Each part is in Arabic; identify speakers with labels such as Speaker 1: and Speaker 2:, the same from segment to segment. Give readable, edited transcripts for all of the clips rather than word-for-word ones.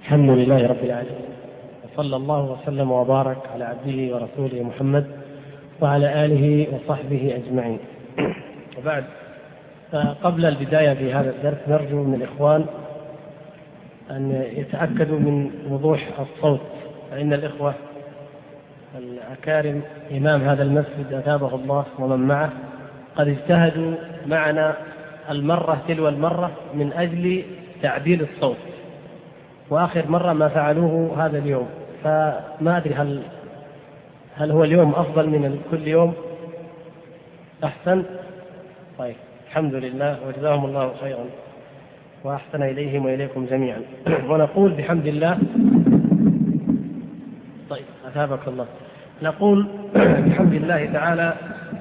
Speaker 1: الحمد لله رب العالمين، وصلى الله وسلم وبارك على عبده ورسوله محمد وعلى آله وصحبه أجمعين. وبعد، قبل البداية بهذا الدرس نرجو من الإخوان أن يتأكدوا من وضوح الصوت، فإن الإخوة الأكارم إمام هذا المسجد أثابه الله ومن معه قد اجتهدوا معنا المرة تلو المرة من أجل تعديل الصوت، وآخر مرة ما فعلوه هذا اليوم، فما أدري هل هو اليوم أفضل من كل يوم أحسن؟ طيب، الحمد لله وجزاهم الله خيرا وأحسن إليهم وإليكم جميعا. ونقول بحمد الله. طيب، أثابك الله. نقول بحمد الله تعالى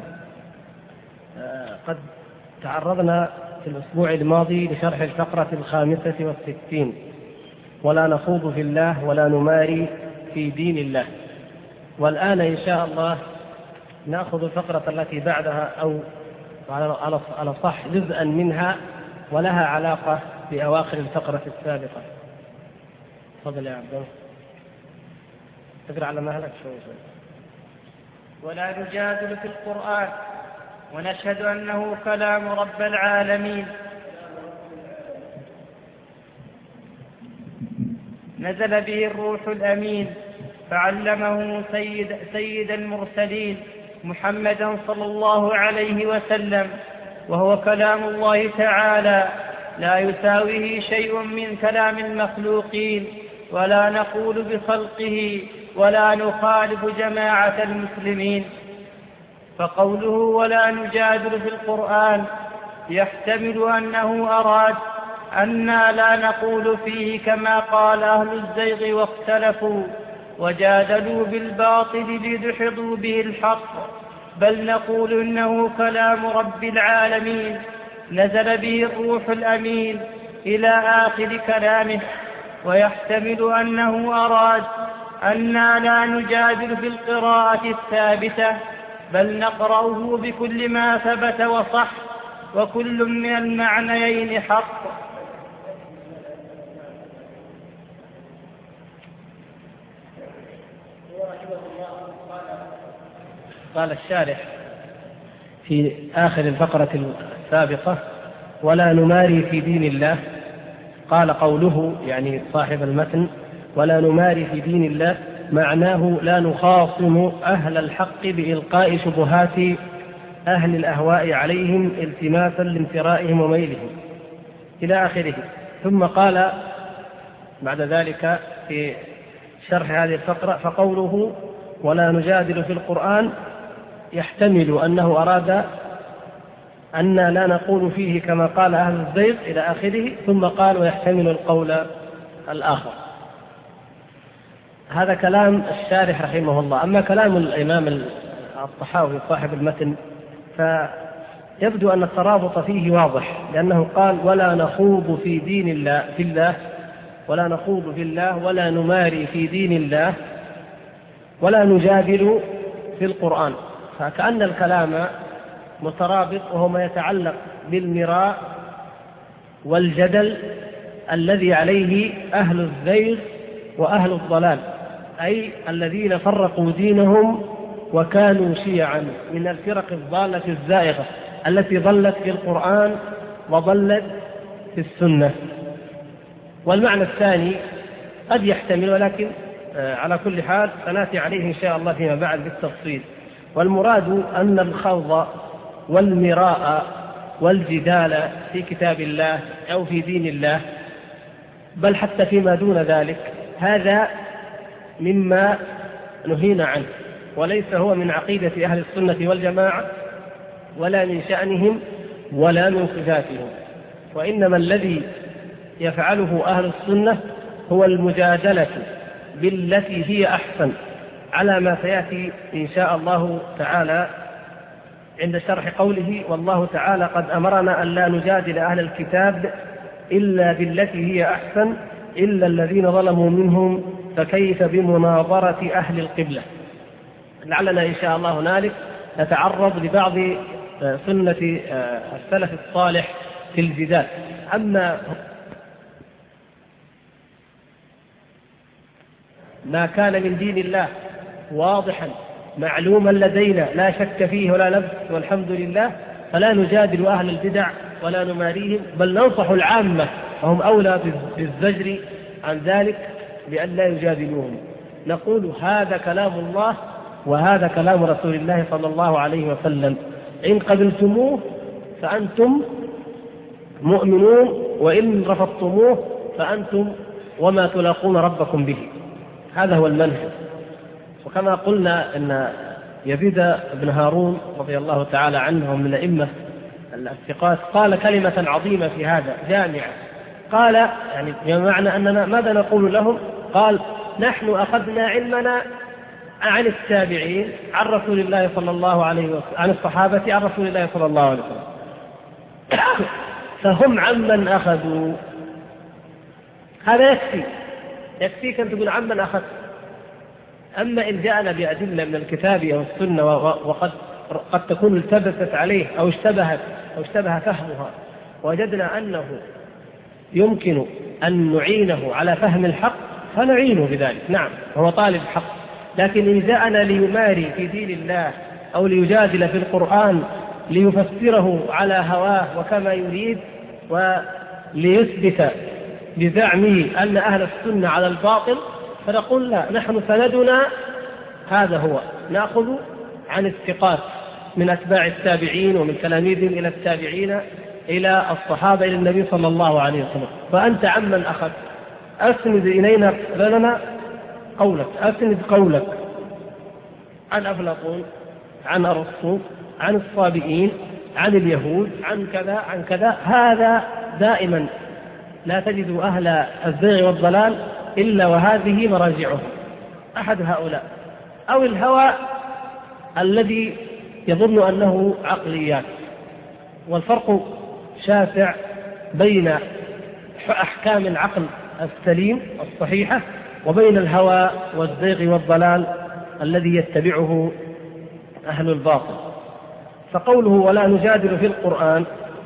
Speaker 1: قد تعرضنا في الأسبوع الماضي لشرح الفقرة 65، ولا نخوض في الله ولا نماري في دين الله. والآن إن شاء الله نأخذ الفقرة التي بعدها، أو على صح جزءا منها ولها علاقة بأواخر الفقرة السابقة. تفضل يا عبد الله، تقرأ على مهلك شوي.
Speaker 2: ولا نجادل في القرآن ونشهد أنه كلام رب العالمين نزل به الروح الأمين فعلمه سيد المرسلين محمدا صلى الله عليه وسلم، وهو كلام الله تعالى لا يساويه شيء من كلام المخلوقين، ولا نقول بخلقه ولا نخالف جماعة المسلمين. فقوله ولا نجادل في القرآن يحتمل أنه أراد أننا لا نقول فيه كما قال أهل الزيغ واختلفوا وجادلوا بالباطل ليدحضوا به الحق، بل نقول إنه كلام رب العالمين نزل به الروح الأمين إلى آخر كلامه. ويحتمل أنه أراد أننا لا نجادل في القراءة الثابتة، بل نقرأه بكل ما ثبت وصح، وكل من المعنيين حق.
Speaker 1: قال الشارح في آخر الفقرة السابقة: ولا نماري في دين الله. قال قوله، يعني صاحب المتن، ولا نماري في دين الله، معناه لا نخاصم أهل الحق بإلقاء شبهات أهل الأهواء عليهم التماسا لامترائهم وميلهم إلى آخره. ثم قال بعد ذلك في شرح هذه الفقرة: فقوله ولا نجادل في القرآن يحتمل أنه أراد أن لا نقول فيه كما قال أهل الزيغ إلى آخره. ثم قال ويحتمل القول الآخر. هذا كلام الشارح رحمه الله. أما كلام الإمام الطحاوي صاحب المتن فيبدو أن الترابط فيه واضح، لأنه قال ولا نخوض في دين الله في الله، ولا نخوض في الله ولا نماري في دين الله ولا نجادل في القرآن، فكأن الكلام مترابط، وهو ما يتعلق بالمراء والجدل الذي عليه أهل الزيغ وأهل الضلال، أي الذين فرقوا دينهم وكانوا شيعا من الفرق الضالة الزائغة التي ضلت في القرآن وضلت في السنة. والمعنى الثاني قد يحتمل، ولكن على كل حال سنأتي عليه إن شاء الله فيما بعد بالتفصيل. والمراد أن الخوض والمراء والجدال في كتاب الله أو في دين الله، بل حتى فيما دون ذلك، هذا مما نهينا عنه، وليس هو من عقيدة أهل السنة والجماعة ولا من شأنهم ولا من صفاتهم. وإنما الذي يفعله أهل السنة هو المجادلة بالتي هي أحسن، على ما سيأتي إن شاء الله تعالى عند شرح قوله والله تعالى قد أمرنا أن لا نجادل أهل الكتاب إلا بالتي هي أحسن إلا الذين ظلموا منهم فكيف بمناظرة أهل القبلة. لعلنا إن شاء الله هنالك نتعرض لبعض سنة السلف الصالح في الجدال. أما ما كان من دين الله واضحا معلوما لدينا لا شك فيه ولا لبس والحمد لله، فلا نجادل أهل البدع ولا نماريهم، بل ننصح العامة وهم أولى بالزجر عن ذلك بأن لا يجادلوهم. نقول هذا كلام الله وهذا كلام رسول الله صلى الله عليه وسلم، إن قبلتموه فأنتم مؤمنون، وإن رفضتموه فأنتم وما تلاقون ربكم به. هذا هو المنهج. وكما قلنا أن يزيد بن هارون رضي الله تعالى عنه من الأئمة الثقات قال كلمة عظيمة في هذا جامعة، قال يعني بمعنى أننا ماذا نقول لهم؟ قال نحن أخذنا علمنا عن التابعين عن رسول الله صلى الله عليه وسلم، عن الصحابة عن رسول الله صلى الله عليه وسلم، فهم عمن أخذوا. هذا يكفيك أن تقول عمن أخذ. أما إن جاءنا بأدلة من الكتاب أو السنة وقد تكون التبست عليه أو اشتبه فهمها، وجدنا أنه يمكن أن نعينه على فهم الحق فنعينه بذلك، نعم هو طالب حق. لكن إن جاءنا ليماري في دين الله أو ليجادل في القرآن ليفسره على هواه وكما يريد وليثبت بزعمه أن أهل السنة على الباطل، فنقول لا، نحن سندنا هذا هو، نأخذ عن الثقات من أتباع التابعين ومن تلاميذهم إلى التابعين إلى الصحابة إلى النبي صلى الله عليه وسلم. فأنت عمن أخذ، أسند إلينا لنا قولك، أسند قولك عن أفلاطون، عن أرسطو، عن الصابئين، عن اليهود، عن كذا عن كذا. هذا دائما لا تجد أهل الزيغ والضلال إلا وهذه مراجعهم، أحد هؤلاء أو الهوى الذي يظن أنه عقليات. والفرق شاسع بين أحكام العقل السليم الصحيحة وبين الهوى والزيغ والضلال الذي يتبعه أهل الباطل. فقوله ولا نجادل في القرآن،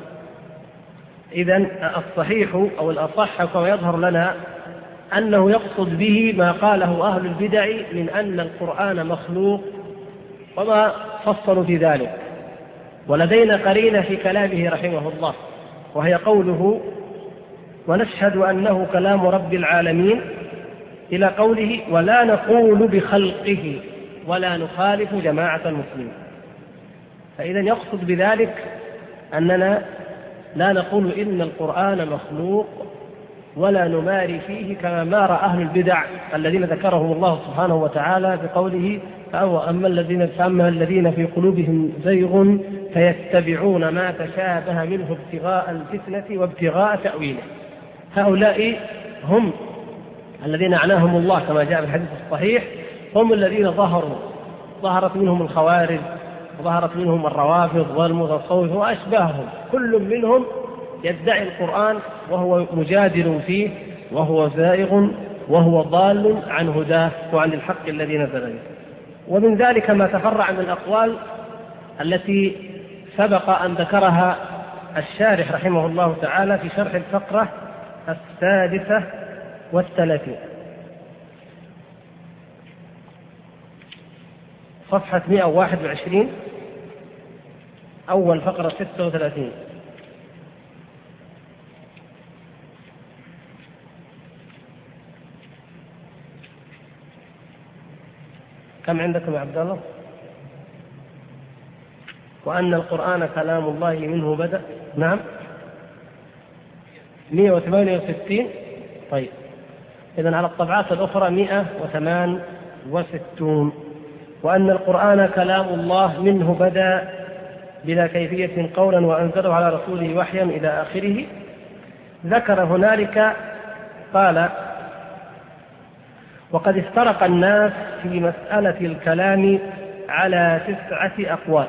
Speaker 1: إذن الصحيح أو الأصح كما يظهر لنا أنه يقصد به ما قاله أهل البدع من أن القرآن مخلوق وما فصلوا في ذلك. ولدينا قرينة في كلامه رحمه الله، وهي قوله ونشهد أنه كلام رب العالمين إلى قوله ولا نقول بخلقه ولا نخالف جماعة المسلمين. فإذا يقصد بذلك أننا لا نقول إن القرآن مخلوق ولا نماري فيه كما مار أهل البدع الذين ذكرهم الله سبحانه وتعالى بقوله أما الذين في قلوبهم زيغ فيتبعون ما تشابه منه ابتغاء الفتنة وابتغاء تأويله. هؤلاء هم الذين أعناهم الله كما جاء في الحديث الصحيح، هم الذين ظهرت منهم الخوارج وظهرت منهم الروافض والمتصوفة وأشباههم، كل منهم يدعي القرآن وهو مجادل فيه وهو زائغ وهو ضال عن هداه وعن الحق الذي نزل به. ومن ذلك ما تفرع من الأقوال التي سبق أن ذكرها الشارح رحمه الله تعالى في شرح الفقرة 36 صفحة 121 أول فقرة 36. كم عندكم يا عبد الله؟ وأن القرآن كلام الله منه بدأ. نعم 168. طيب إذن على الطبعات الأخرى 168. وأن القرآن كلام الله منه بدأ بلا كيفية قولا وأنزله على رسوله وحيا إلى آخره. ذكر هنالك قال وقد افترق الناس في مسألة الكلام على 9 أقوال،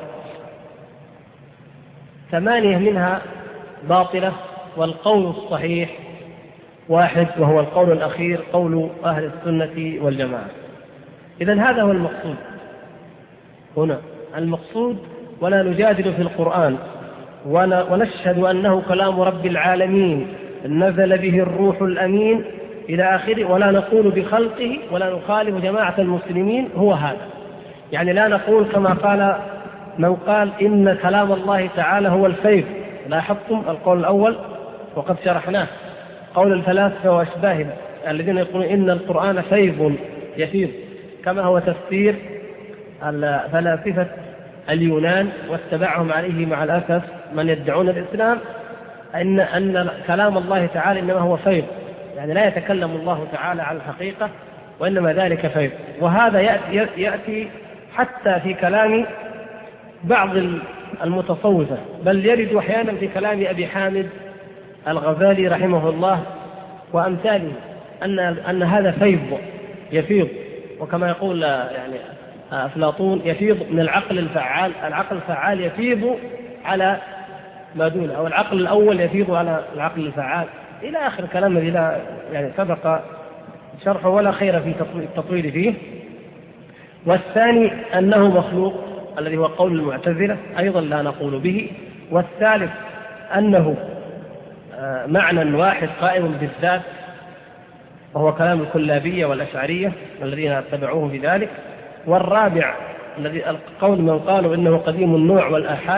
Speaker 1: 8 منها باطلة، والقول الصحيح 1 وهو القول الأخير قول أهل السنة والجماعة. إذن هذا هو المقصود هنا، المقصود ولا نجادل في القرآن ونشهد أنه كلام رب العالمين نزل به الروح الأمين إلى آخره، ولا نقول بخلقه ولا نخالف جماعة المسلمين، هو هذا. يعني لا نقول كما قال من قال إن كلام الله تعالى هو الفيض. لاحظتم القول الأول وقد شرحناه، قول الفلاسفة وأشباههم الذين يقولون إن القرآن فيض يفيض، كما هو تفسير الفلاسفة اليونان واتبعهم عليه مع الأسف من يدعون الإسلام، أن كلام الله تعالى إنما هو فيض، يعني لا يتكلم الله تعالى على الحقيقة وإنما ذلك فيض. وهذا يأتي حتى في كلام بعض المتصوفة، بل يرد أحيانا في كلام أبي حامد الغزالي رحمه الله وأمثاله أن هذا فيض يفيض، وكما يقول يعني أفلاطون يفيض من العقل الفعال، العقل الفعال يفيض على ما دونه، أو العقل الأول يفيض على العقل الفعال، إلى آخر كلام الذي لا يعني سبق شرحه ولا خير في التطويل فيه. والثاني أنه مخلوق الذي هو قول المعتزلة، أيضا لا نقول به. والثالث أنه معنى واحد قائم بالذات، وهو كلام الكلابية والأشعرية الذين اتبعوهم في ذلك. والرابع الذي القول من قالوا إنه قديم النوع والآحاد،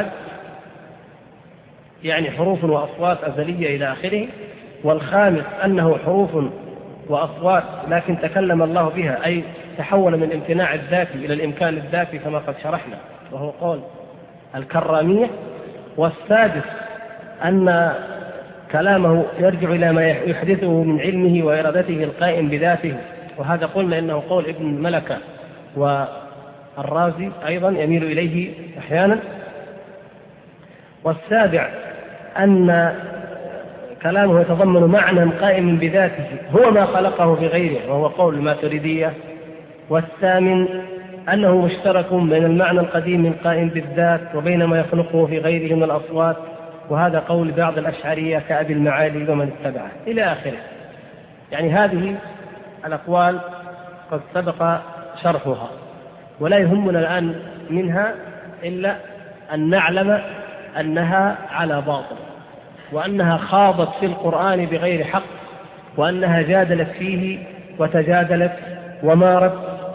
Speaker 1: يعني حروف وأصوات أزلية إلى آخره. والخامس أنه حروف وأصوات لكن تكلم الله بها، أي تحول من امتناع الذاتي إلى الإمكان الذاتي كما قد شرحنا، وهو قول الكرامية. والسادس أن كلامه يرجع إلى ما يحدثه من علمه وإرادته القائم بذاته، وهذا قلنا إنه قول ابن ملكة والرازي أيضا يميل إليه أحيانا. والسابع أن كلامه يتضمن معنى قائم بذاته هو ما خلقه بغيره، وهو قول الماتريدية. والثامن أنه مشترك بين المعنى القديم القائم بالذات وبين ما يخلقه في غيره من الأصوات، وهذا قول بعض الأشعرية كأبي المعالي ومن اتبعه إلى آخره. يعني هذه الأقوال قد سبق شرحها، ولا يهمنا الآن منها إلا أن نعلم أنها على باطل، وأنها خاضت في القرآن بغير حق، وأنها جادلت فيه وتجادلت ومارت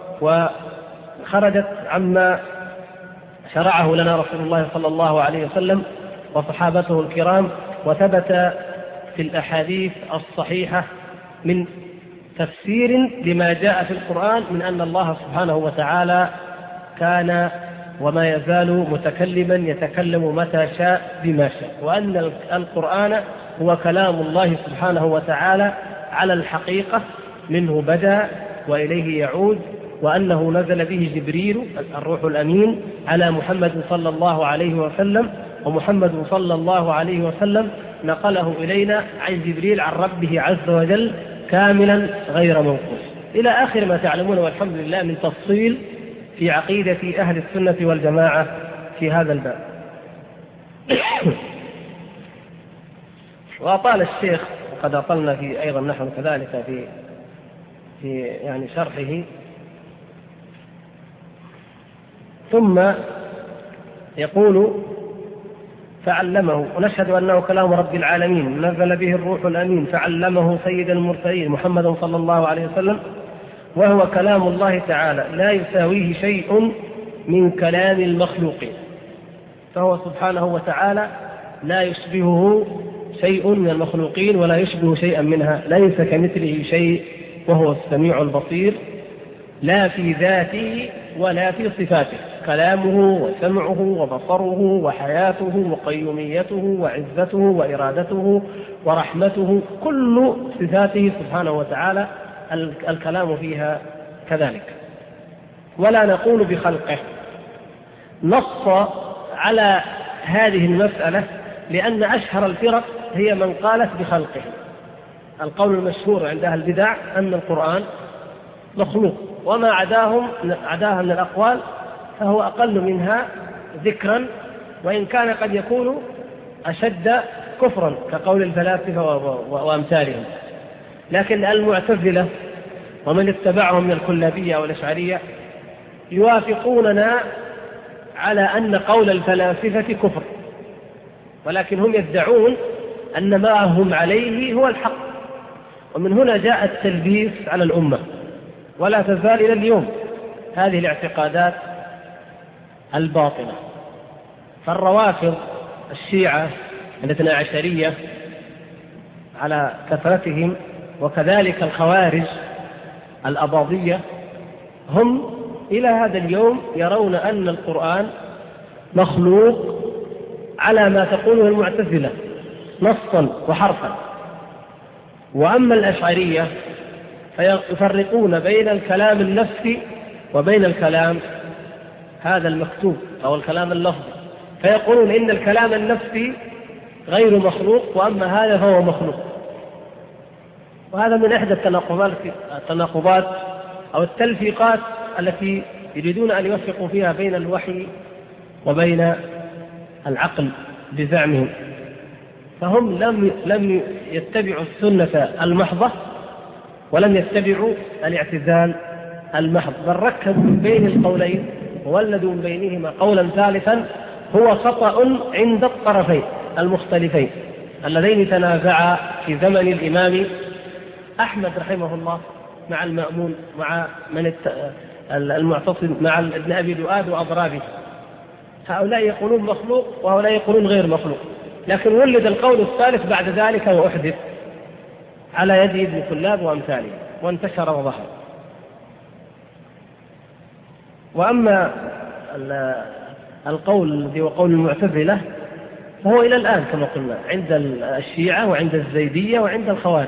Speaker 1: وخرجت عما شرعه لنا رسول الله صلى الله عليه وسلم وصحابته الكرام. وثبت في الأحاديث الصحيحة من تفسير لما جاء في القرآن من أن الله سبحانه وتعالى كان وما يزال متكلما يتكلم متى شاء بما شاء، وأن القرآن هو كلام الله سبحانه وتعالى على الحقيقة، منه بدأ وإليه يعود، وأنه نزل به جبريل الروح الأمين على محمد صلى الله عليه وسلم، ومحمد صلى الله عليه وسلم نقله إلينا عن جبريل عن ربه عز وجل كاملا غير منقوص، إلى آخر ما تعلمون، والحمد لله، من تفصيل في عقيدة أهل السنة والجماعة في هذا الباب. وأطال الشيخ، وقد أطلنا في أيضا نحن كذلك في يعني شرحه. ثم يقول فعلمه، ونشهد أنه كلام رب العالمين نزل به الروح الأمين فعلمه سيد المرسلين محمد صلى الله عليه وسلم، وهو كلام الله تعالى لا يساويه شيء من كلام المخلوقين، فهو سبحانه وتعالى لا يشبهه شيء من المخلوقين ولا يشبه شيئا منها، ليس كمثله شيء وهو السميع البصير، لا في ذاته ولا في صفاته، كلامه وسمعه وبصره وحياته وقيوميته وعزته وإرادته ورحمته، كل صفاته سبحانه وتعالى الكلام فيها كذلك. ولا نقول بخلقه. نص على هذه المسألة لأن أشهر الفرق هي من قالت بخلقه. القول المشهور عند أهل البدع أن القرآن مخلوق، وما عداها من الأقوال فهو أقل منها ذكرا، وإن كان قد يكون أشد كفرا كقول الفلاسفة وأمثالهم. لكن المعتزلة ومن اتبعهم من الكلابية والأشعرية يوافقوننا على أن قول الفلاسفة كفر، ولكن هم يدعون أن ما هم عليه هو الحق، ومن هنا جاء التلبيس على الأمة، ولا تزال إلى اليوم هذه الاعتقادات الباطلة. فالروافض الشيعة الاثنى عشرية على كثرتهم، وكذلك الخوارج الأباضية، هم إلى هذا اليوم يرون أن القرآن مخلوق على ما تقوله المعتزلة نصا وحرفا. وأما الأشعرية فيفرقون بين الكلام النفسي وبين الكلام هذا المكتوب أو الكلام اللفظي، فيقولون إن الكلام النفسي غير مخلوق، وأما هذا فهو مخلوق. وهذا من إحدى التناقضات أو التلفيقات التي يريدون أن يوفقوا فيها بين الوحي وبين العقل بزعمهم. فهم لم يتبعوا السنة المحضة ولم يتبعوا الاعتزال المحض، بل ركبوا من بين القولين وولدوا من بينهما قولا ثالثا هو خطأ عند الطرفين المختلفين اللذين تنازعا في زمن الإمام أحمد رحمه الله مع المأمون مع المعتصم مع ابن أبي دؤاد وأضرابه. هؤلاء يقولون مخلوق وهؤلاء يقولون غير مخلوق، لكن ولد القول الثالث بعد ذلك وأحدث على يد ابن كلاب وأمثاله وانتشر وظهر. وأما القول الذي هو قول المعتزلة فهو إلى الآن كما قلنا عند الشيعة وعند الزيدية وعند الخوارج.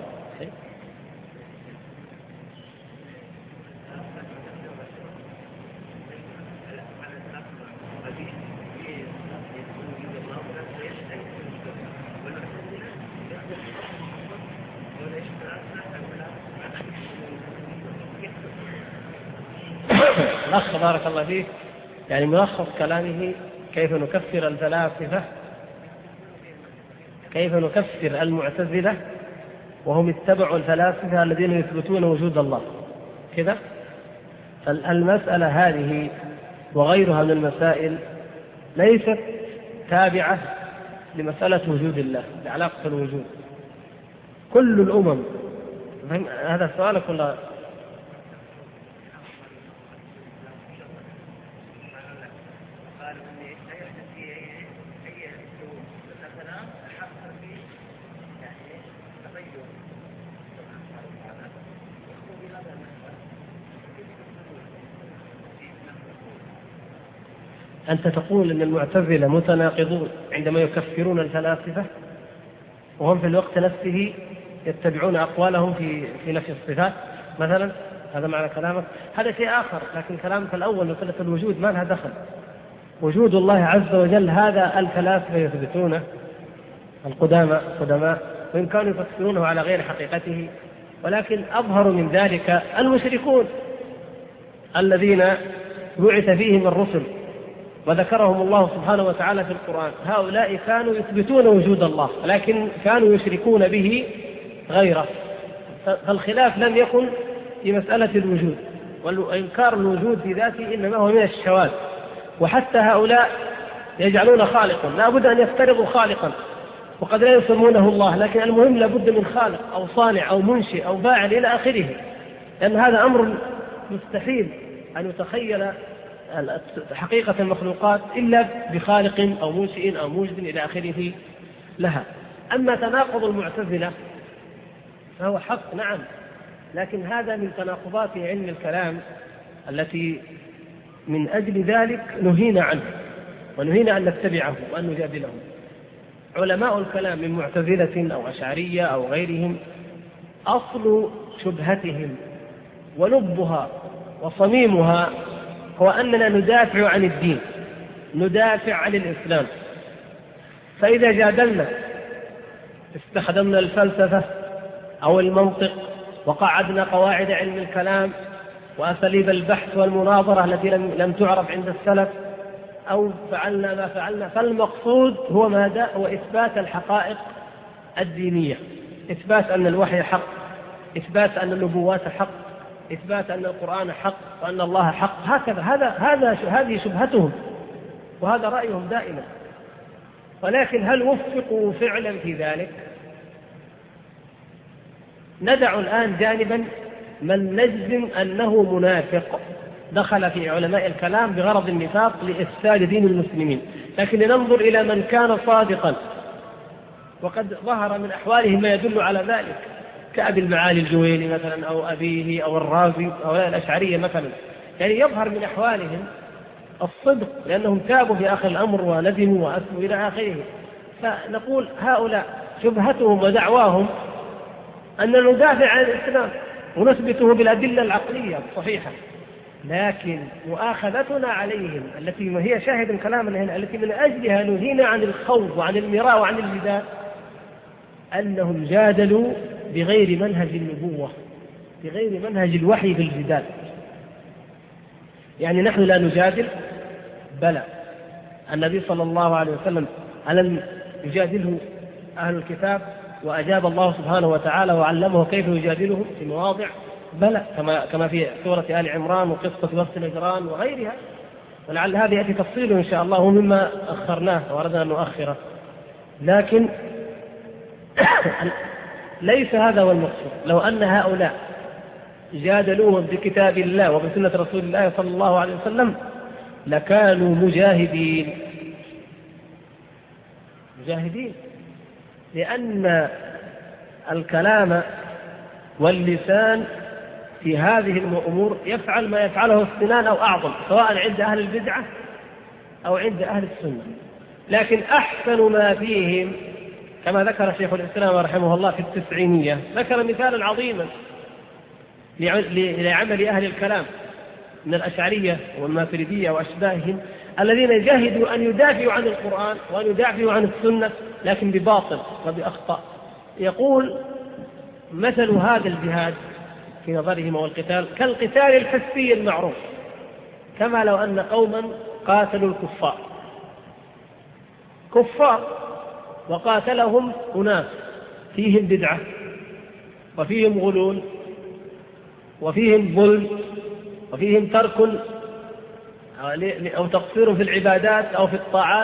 Speaker 1: الأخ بارك الله فيه يعني ملخص كلامه كيف نكفر الفلاسفة، كيف نكفر المعتزلة وهم اتبعوا الفلاسفة الذين يثبتون وجود الله كذا. المسألة هذه وغيرها من المسائل ليست تابعة لمسألة وجود الله، لعلاقة الوجود. كل الأمم، هذا السؤال كله أنت تقول أن المعتزلة متناقضون عندما يكفرون الفلاسفة وهم في الوقت نفسه يتبعون أقوالهم في نفي الصفات مثلا، هذا معنى كلامك؟ هذا شيء آخر، لكن كلامك الأول مسألة الوجود ما لها دخل. وجود الله عز وجل هذا الفلاسفة يثبتونه القدماء وإن كانوا يفسرونه على غير حقيقته، ولكن أظهر من ذلك المشركون الذين بعث فيهم الرسل وذكرهم الله سبحانه وتعالى في القرآن. هؤلاء كانوا يثبتون وجود الله لكن كانوا يشركون به غيره. فالخلاف لم يكن في مسألة الوجود، وإنكار الوجود في ذاته إنما هو من الشواذ. وحتى هؤلاء يجعلون خالقا، لا بد أن يفترضوا خالقا وقد لا يسمونه الله، لكن المهم لا بد من خالق أو صانع أو منشئ أو فاعل إلى آخره، لأن هذا أمر مستحيل أن يتخيل حقيقة المخلوقات إلا بخالق أو منشئ أو موجد إلى آخره لها. أما تناقض المعتزلة فهو حق نعم، لكن هذا من تناقضات علم الكلام التي من أجل ذلك نهينا عنه ونهينا أن نتبعه وأن نجادله. علماء الكلام من معتزلة أو أشعرية أو غيرهم أصل شبهتهم ولبها وصميمها هو أننا ندافع عن الدين، ندافع عن الإسلام. فإذا جادلنا استخدمنا الفلسفة أو المنطق وقعدنا قواعد علم الكلام وأساليب البحث والمناظرة التي لم تعرف عند السلف أو فعلنا ما فعلنا، فالمقصود هو ماذا؟ هو إثبات الحقائق الدينية، إثبات أن الوحي حق، إثبات أن النبوات حق، إثبات أن القرآن حق وأن الله حق. هكذا هذه شبهتهم وهذا رأيهم دائما. ولكن هل وفقوا فعلا في ذلك؟ ندع الآن جانبا من نجزم أنه منافق دخل في علماء الكلام بغرض النفاق لإفساد دين المسلمين، لكن لننظر إلى من كان صادقا وقد ظهر من أحواله ما يدل على ذلك، كأبي المعالي الجويني مثلا، أو أبيه، أو الرازي، أو الأشعرية مثلا. يعني يظهر من أحوالهم الصدق لأنهم تابوا في آخر الأمر وندموا وأسلوا إلى آخره. فنقول هؤلاء شبهتهم ودعواهم أن ندافع عن الإسلام ونثبته بالأدلة العقلية الصحيحة، لكن مؤاخذتنا عليهم التي هي شاهد كلامنا هنا، التي من أجلها نهينا عن الخوض وعن المراء وعن الجدال، أنهم جادلوا بغير منهج النبوة، بغير منهج الوحي في الجدال. يعني نحن لا نجادل، بلى النبي صلى الله عليه وسلم ألم يجادله أهل الكتاب وأجاب الله سبحانه وتعالى وعلمه كيف يجادلهم في مواضع؟ بلى، كما في سورة آل عمران وقصة وقت الهجران وغيرها، ولعل هذا يأتي تفصيله إن شاء الله مما أخرناه وأردنا أن نؤخره. لكن ليس هذا هو المقصود. لو أن هؤلاء جادلوهم بكتاب الله وبسنة رسول الله صلى الله عليه وسلم لكانوا مجاهدين، لأن الكلام واللسان في هذه الأمور يفعل ما يفعله السنان أو أعظم، سواء عند أهل البدعة أو عند أهل السنة. لكن أحسن ما فيهم كما ذكر شيخ الإسلام رحمه الله في التسعينية، ذكر مثالا عظيما لعمل أهل الكلام من الأشعرية والماتريدية وأشباههم، الذين جاهدوا أن يدافعوا عن القرآن وأن يدافعوا عن السنة لكن بباطل وبأخطاء. يقول مثل هذا الجهاد في نظرهم والقتال كالقتال الحسي المعروف، كما لو أن قوما قاتلوا كفار وقاتلهم أناس فيهم بدعة وفيهم غلول وفيهم ظلم وفيهم ترك أو تقصير في العبادات أو في الطاعات،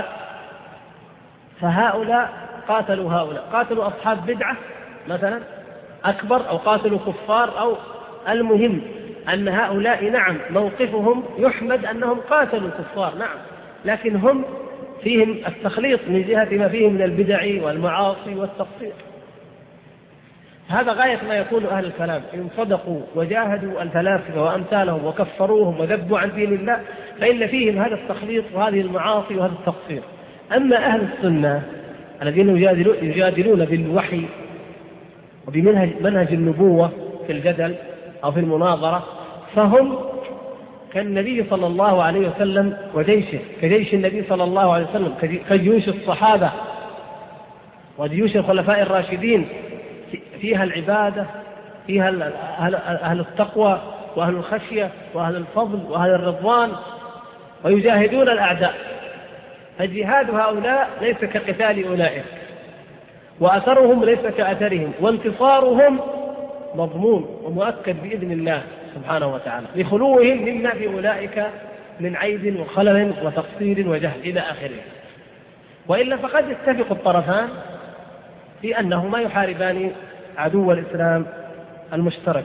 Speaker 1: فهؤلاء قاتلوا قاتلوا أصحاب بدعة مثلا أكبر، أو قاتلوا كفار، أو المهم أن هؤلاء نعم موقفهم يحمد أنهم قاتلوا كفار نعم، لكن هم فيهم التخليط من جهة ما فيهم من البدع والمعاصي والتقصير. هذا غاية ما يكون أهل الكلام إن صدقوا وجاهدوا الفلاسفة وأمثالهم وكفروهم وذبوا عن دين الله، فإن فيهم هذا التخليط وهذه المعاصي وهذا التقصير. أما أهل السنة الذين يجادلون بالوحي وبمنهج النبوة في الجدل أو في المناظرة، فهم كالنبي صلى الله عليه وسلم وجيشه، كجيش النبي صلى الله عليه وسلم، كجيوش الصحابة وجيوش الخلفاء الراشدين، فيها العبادة، فيها أهل التقوى وأهل الخشية وأهل الفضل وأهل الرضوان، ويجاهدون الأعداء. فجهاد هؤلاء ليس كقتال أولئك، وأثرهم ليس كأثرهم، وانتصارهم مضمون ومؤكد بإذن الله سبحانه وتعالى لخلوهم مما في أولئك من عيب وخلل وتقصير وجهل إلى آخره. وإلا فقد يتفق الطرفان في أنهما يحاربان عدو الإسلام المشترك.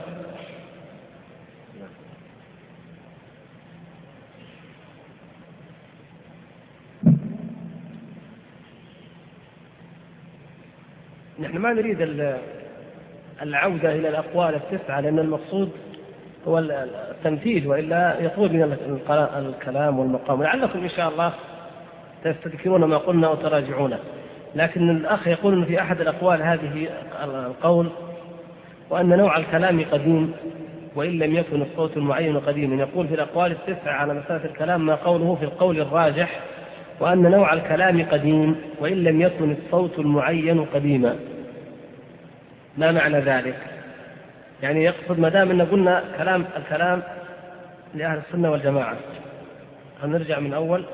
Speaker 1: نحن ما نريد العودة إلى الأقوال التسعة، لأن المقصود هو التنفيذ، وإلا يطول من الكلام والمقام. لعلكم إن شاء الله تستذكرون ما قلنا وتراجعونه. لكن الأخ يقول إن في أحد الأقوال هذه القول وأن نوع الكلام قديم وإن لم يكن الصوت المعين قديما. يقول في الأقوال التسعة على مسألة الكلام ما قوله في القول الراجح وأن نوع الكلام قديم وإن لم يكن الصوت المعين قديما. ما معنى ذلك؟ يعني يقصد ما دام أن قلنا الكلام لأهل السنة والجماعة. هنرجع من أول.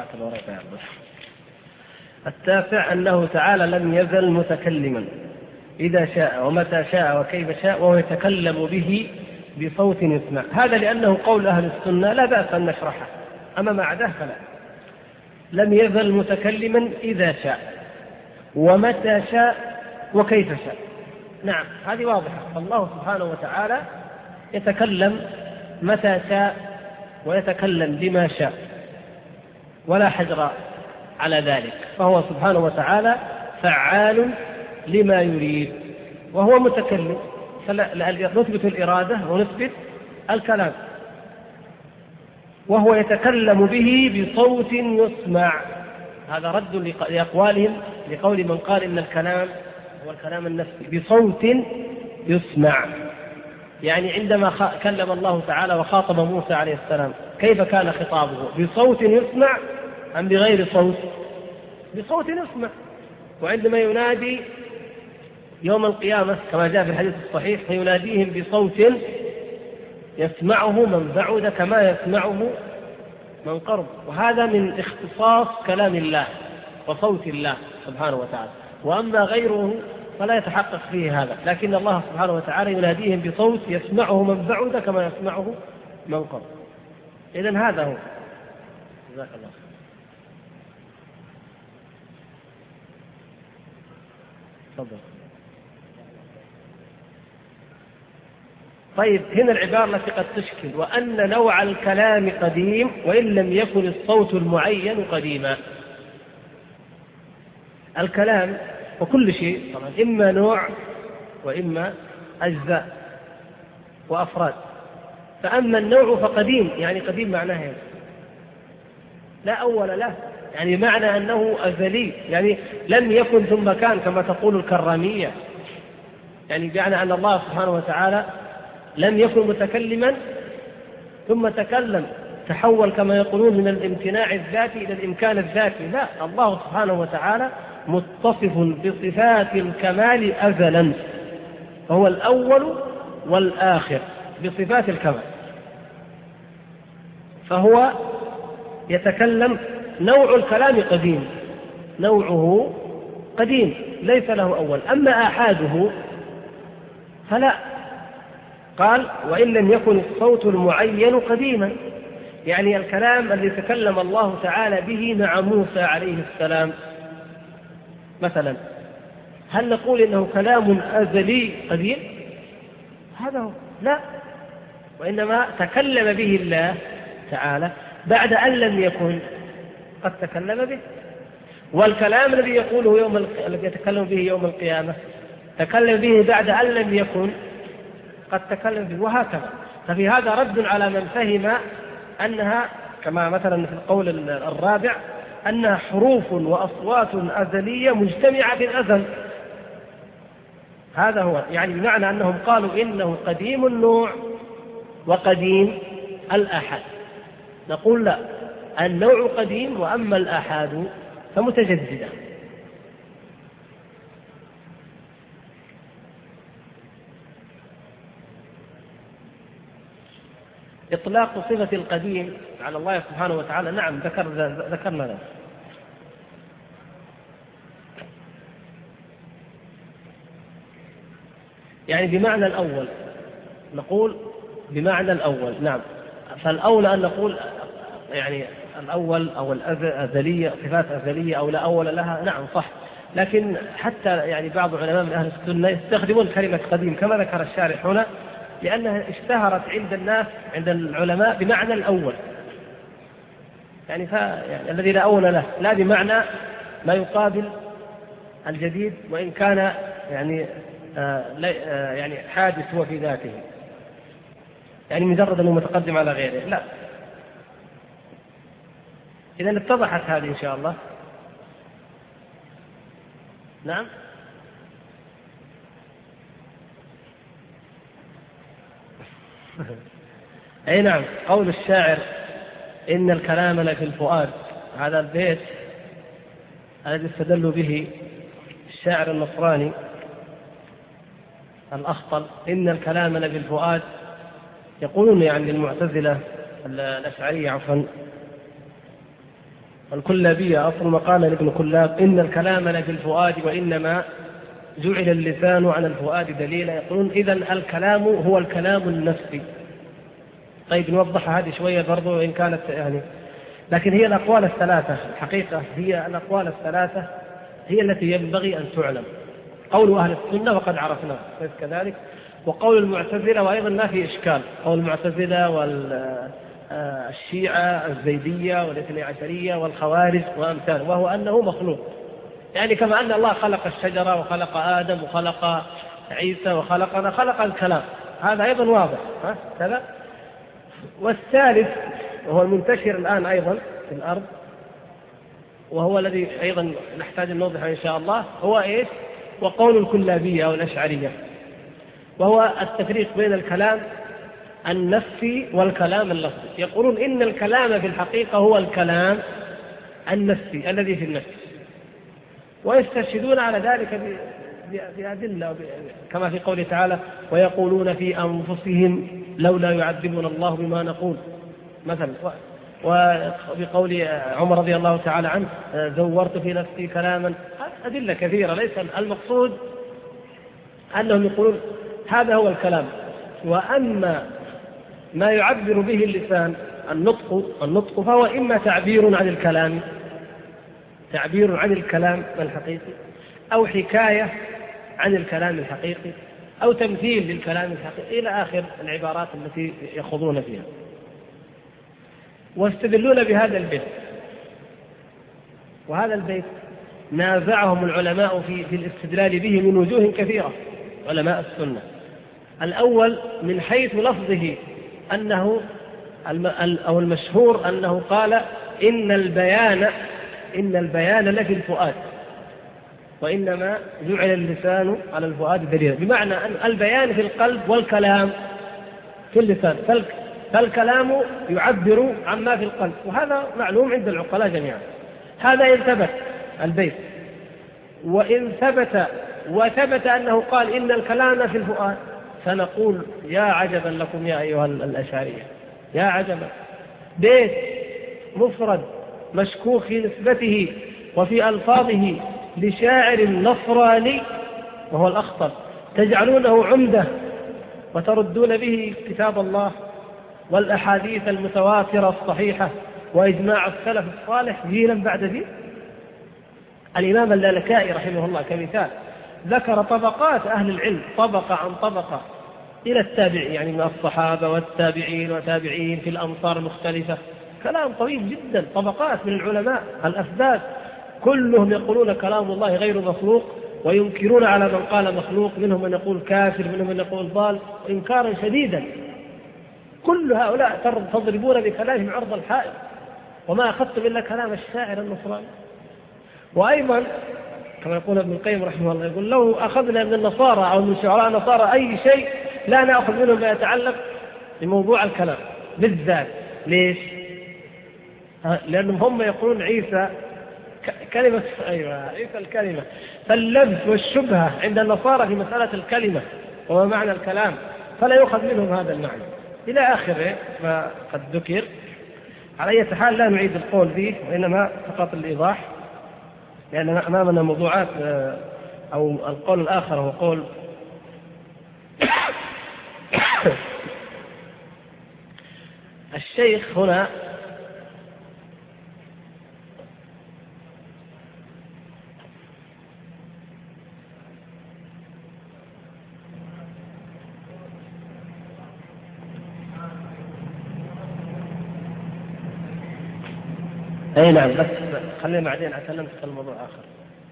Speaker 1: التاسع أنه تعالى لم يزل متكلما إذا شاء ومتى شاء وكيف شاء، وهو يتكلم به بصوت يسمع. هذا لأنه قول أهل السنة لا بأس أن نشرحه، أما ما عداه فلا. لم يزل متكلما إذا شاء ومتى شاء وكيف شاء. نعم هذه واضحة. الله سبحانه وتعالى يتكلم متى شاء ويتكلم بما شاء ولا حجر على ذلك، فهو سبحانه وتعالى فعال لما يريد وهو متكلم. نثبت الإرادة ونثبت الكلام. وهو يتكلم به بصوت يسمع. هذا رد لأقوالهم، لقول من قال إن الكلام هو الكلام النفسي بصوت يسمع. يعني عندما كلم الله تعالى وخاطب موسى عليه السلام كيف كان خطابه؟ بصوت يسمع أم بغير صوت؟ بصوت يسمع. وعندما ينادي يوم القيامة كما جاء في الحديث الصحيح فيناديهم بصوت يسمعه من بعد كما يسمعه من قرب. وهذا من اختصاص كلام الله وصوت الله سبحانه وتعالى. وأما غيره فلا يتحقق فيه هذا، لكن الله سبحانه وتعالى يناديهم بصوت يسمعه من بعد كما يسمعه من قرب. إذن هذا هو. جزاك الله خير. تفضل. طيب هنا العبارة التي قد تشكل: وأن نوع الكلام قديم وإن لم يكن الصوت المعين قديما. الكلام وكل شيء طبعا إما نوع وإما أجزاء وأفراد. فأما النوع فقديم، يعني قديم معناه لا أول له، يعني معنى أنه أزلي، يعني لم يكن ثم كان كما تقول الكرامية. يعني بمعنى أن الله سبحانه وتعالى لم يكن متكلما ثم تكلم، تحول كما يقولون من الامتناع الذاتي إلى الإمكان الذاتي. لا، الله سبحانه وتعالى متصف بصفات الكمال أزلا، فهو الأول والآخر بصفات الكمال، فهو يتكلم. نوع الكلام قديم، نوعه قديم ليس له أول. أما آحاده فلا، قال وإن لم يكن الصوت المعين قديما، يعني الكلام الذي تكلم الله تعالى به مع موسى عليه السلام مثلا، هل نقول إنه كلام أزلي قديم؟ هذا هو. لا، وإنما تكلم به الله تعالى بعد أن لم يكن قد تكلم به. والكلام الذي يقوله الذي يتكلم به يوم القيامة تكلم به بعد أن لم يكن قد تكلم به، وهكذا. ففي هذا رد على من فهم أنها كما مثلا في القول الرابع أنها حروف وأصوات أزلية مجتمعة في الأزل. هذا هو، يعني بمعنى أنهم قالوا إنه قديم النوع وقديم الآحاد. نقول لا، النوع قديم وأما الآحاد فمتجددة. إطلاق صفة القديم على الله سبحانه وتعالى، نعم ذكرنا ذلك. يعني بمعنى الأول، نقول بمعنى الأول، نعم. فالأولى أن نقول يعني الأول أو الأزلية، صفات أزلية أو لا أول لها، نعم صح. لكن حتى يعني بعض علماء من أهل السنة يستخدمون كلمة قديم كما ذكر الشارح هنا، لأنها اشتهرت عند الناس عند العلماء بمعنى الأول، يعني الذي لا أول له، لا بمعنى ما يقابل الجديد وإن كان يعني حادث هو في ذاته، يعني مجرد أنه متقدم على غيره، لا. إذا اتضحت هذه إن شاء الله. نعم. أي نعم، قول الشاعر إن الكلام لفي الفؤاد، هذا البيت الذي استدل به الشاعر النصراني الأخطل، إن الكلام لفي الفؤاد. يقولون يعني المعتزلة الأشعرية عفوا الكلابية، أصل مقالة لابن كلاب، إن الكلام لفي الفؤاد وإنما جعل اللسان على الفؤاد دليلا، يقولون إذن الكلام هو الكلام النفسي. طيب نوضح هذه شوية برضو إن كانت يعني، لكن هي الأقوال الثلاثة الحقيقة، هي الأقوال الثلاثة هي التي ينبغي أن تعلم. قول أهل السنة وقد عرفناه كذلك، وقول المعتزلة، وأيضا ما في إشكال قول المعتزلة والشيعة الزيدية والاثني عشرية والخوارج وأمثاله، وهو أنه مخلوق، يعني كما أن الله خلق الشجرة وخلق آدم وخلق عيسى وخلقنا، خلق الكلام، هذا أيضا واضح كذا. والثالث وهو المنتشر الآن أيضا في الأرض، وهو الذي أيضا نحتاج أن نوضحه إن شاء الله، هو إيش؟ وقول الكلابية أو الأشعرية، وهو التفريق بين الكلام النفسي والكلام اللفظي. يقولون إن الكلام في الحقيقة هو الكلام النفسي الذي في النفس، ويستشهدون على ذلك بأدلة كما في قوله تعالى: ويقولون في أنفسهم لولا يعذبنا الله بما نقول مثلا، وبقول عمر رضي الله تعالى عنه: زورت في نفسي كلاما. أدلة كثيرة، ليس المقصود أنهم يقولون هذا هو الكلام. وأما ما يعبر به اللسان النطق فهو إما تعبير عن الكلام، تعبير عن الكلام الحقيقي، أو حكاية عن الكلام الحقيقي، أو تمثيل للكلام الحقيقي، إلى آخر العبارات التي يخوضون فيها. واستدلون بهذا البيت، وهذا البيت نازعهم العلماء في الاستدلال به من وجوه كثيرة، علماء السنة. الأول من حيث لفظه، أنه أو المشهور أنه قال: إن البيان لفي الفؤاد، وإنما جعل اللسان على الفؤاد دليلا، بمعنى أن البيان في القلب والكلام في اللسان، فالكلام يعبر عما في القلب، وهذا معلوم عند العقلاء جميعا. هذا إن ثبت البيت، وإن وثبت أنه قال إن الكلام في الفؤاد، فنقول: يا عجبا لكم يا أيها الأشعرية، يا عجبا، بيت مفرد مشكوك في نسبته وفي ألفاظه لشاعر نصراني وهو الأخطر، تجعلونه عمدة وتردون به كتاب الله والأحاديث المتواترة الصحيحة وإجماع السلف الصالح جيلا بعد جيل. الإمام اللالكائي رحمه الله كمثال ذكر طبقات أهل العلم، طبقة عن طبقة، إلى التابعين، يعني من الصحابة والتابعين وتابعين في الأمصار المختلفة، كلام طويل جدا، طبقات من العلماء الأسداد، كلهم يقولون كلام الله غير مخلوق، وينكرون على من قال مخلوق، منهم من يقول كافر، منهم من يقول ضال، إنكارا شديدا. كل هؤلاء تضربون بكلامهم عرض الحائط، وما أخذتم إلا كلام الشاعر النصراني. وأيضا كما يقول ابن القيم رحمه الله، يقول: لو أخذنا من النصارى أو من شعراء النصارى أي شيء لا نأخذ منهم ما يتعلق بموضوع الكلام بالذات. ليش؟ لأنهم هم يقولون عيسى كلمة، أيوة عيسى الكلمة، فاللبس والشبهة عند النصارى في مسألة الكلمة وما معنى الكلام، فلا يؤخذ منهم هذا المعنى إلى آخره ما قد ذكر. على أي حال لا نعيد القول فيه، وإنما فقط الإيضاح، لأن أمامنا موضوعات. أو القول الآخر هو قول الشيخ هنا أي نعم، بس خلينا بعدين عشان ننتقل لموضوع آخر.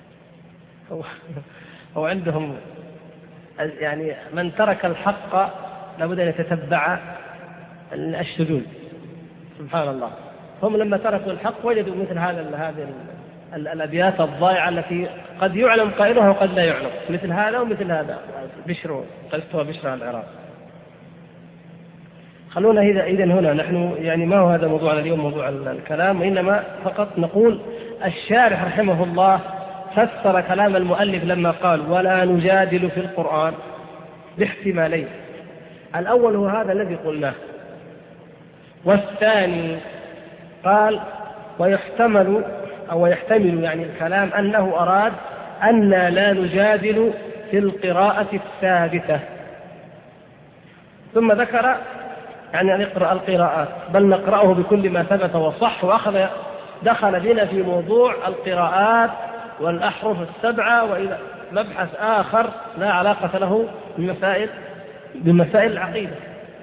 Speaker 1: هو عندهم يعني من ترك الحق لابد أن يتتبع الشذوذ، سبحان الله. هم لما تركوا الحق وجدوا مثل هذه الأبيات الضائعة التي قد يعلم قائلها وقد لا يعلم، مثل هذا ومثل هذا، بشر قلتها بشر العراق. خلونا إذن هنا نحن يعني ما هو هذا موضوعنا اليوم، موضوع الكلام، وإنما فقط نقول الشارح رحمه الله فسر كلام المؤلف لما قال: ولا نجادل في القرآن، باحتمالين. الأول هو هذا الذي قلناه، والثاني قال: ويحتمل يعني الكلام أنه أراد أن لا نجادل في القراءة الثابتة. ثم ذكر يعني أن نقرأ القراءات، بل نقرأه بكل ما ثبت وصح، دخل بنا في موضوع القراءات والأحرف السبعة، وإلى مبحث آخر لا علاقة له بمسائل العقيدة.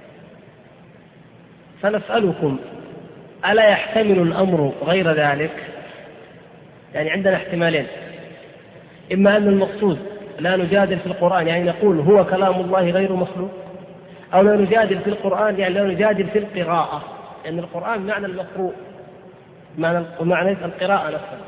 Speaker 1: فنسألكم ألا يحتمل الأمر غير ذلك؟ يعني عندنا احتمالين: إما أن المقصود لا نجادل في القرآن يعني نقول هو كلام الله غير مخلوق، أو لا نجادل في القرآن يعني لا نجادل في القراءة، لأن القرآن معنى المقروء ومعنى القراءة نفسها.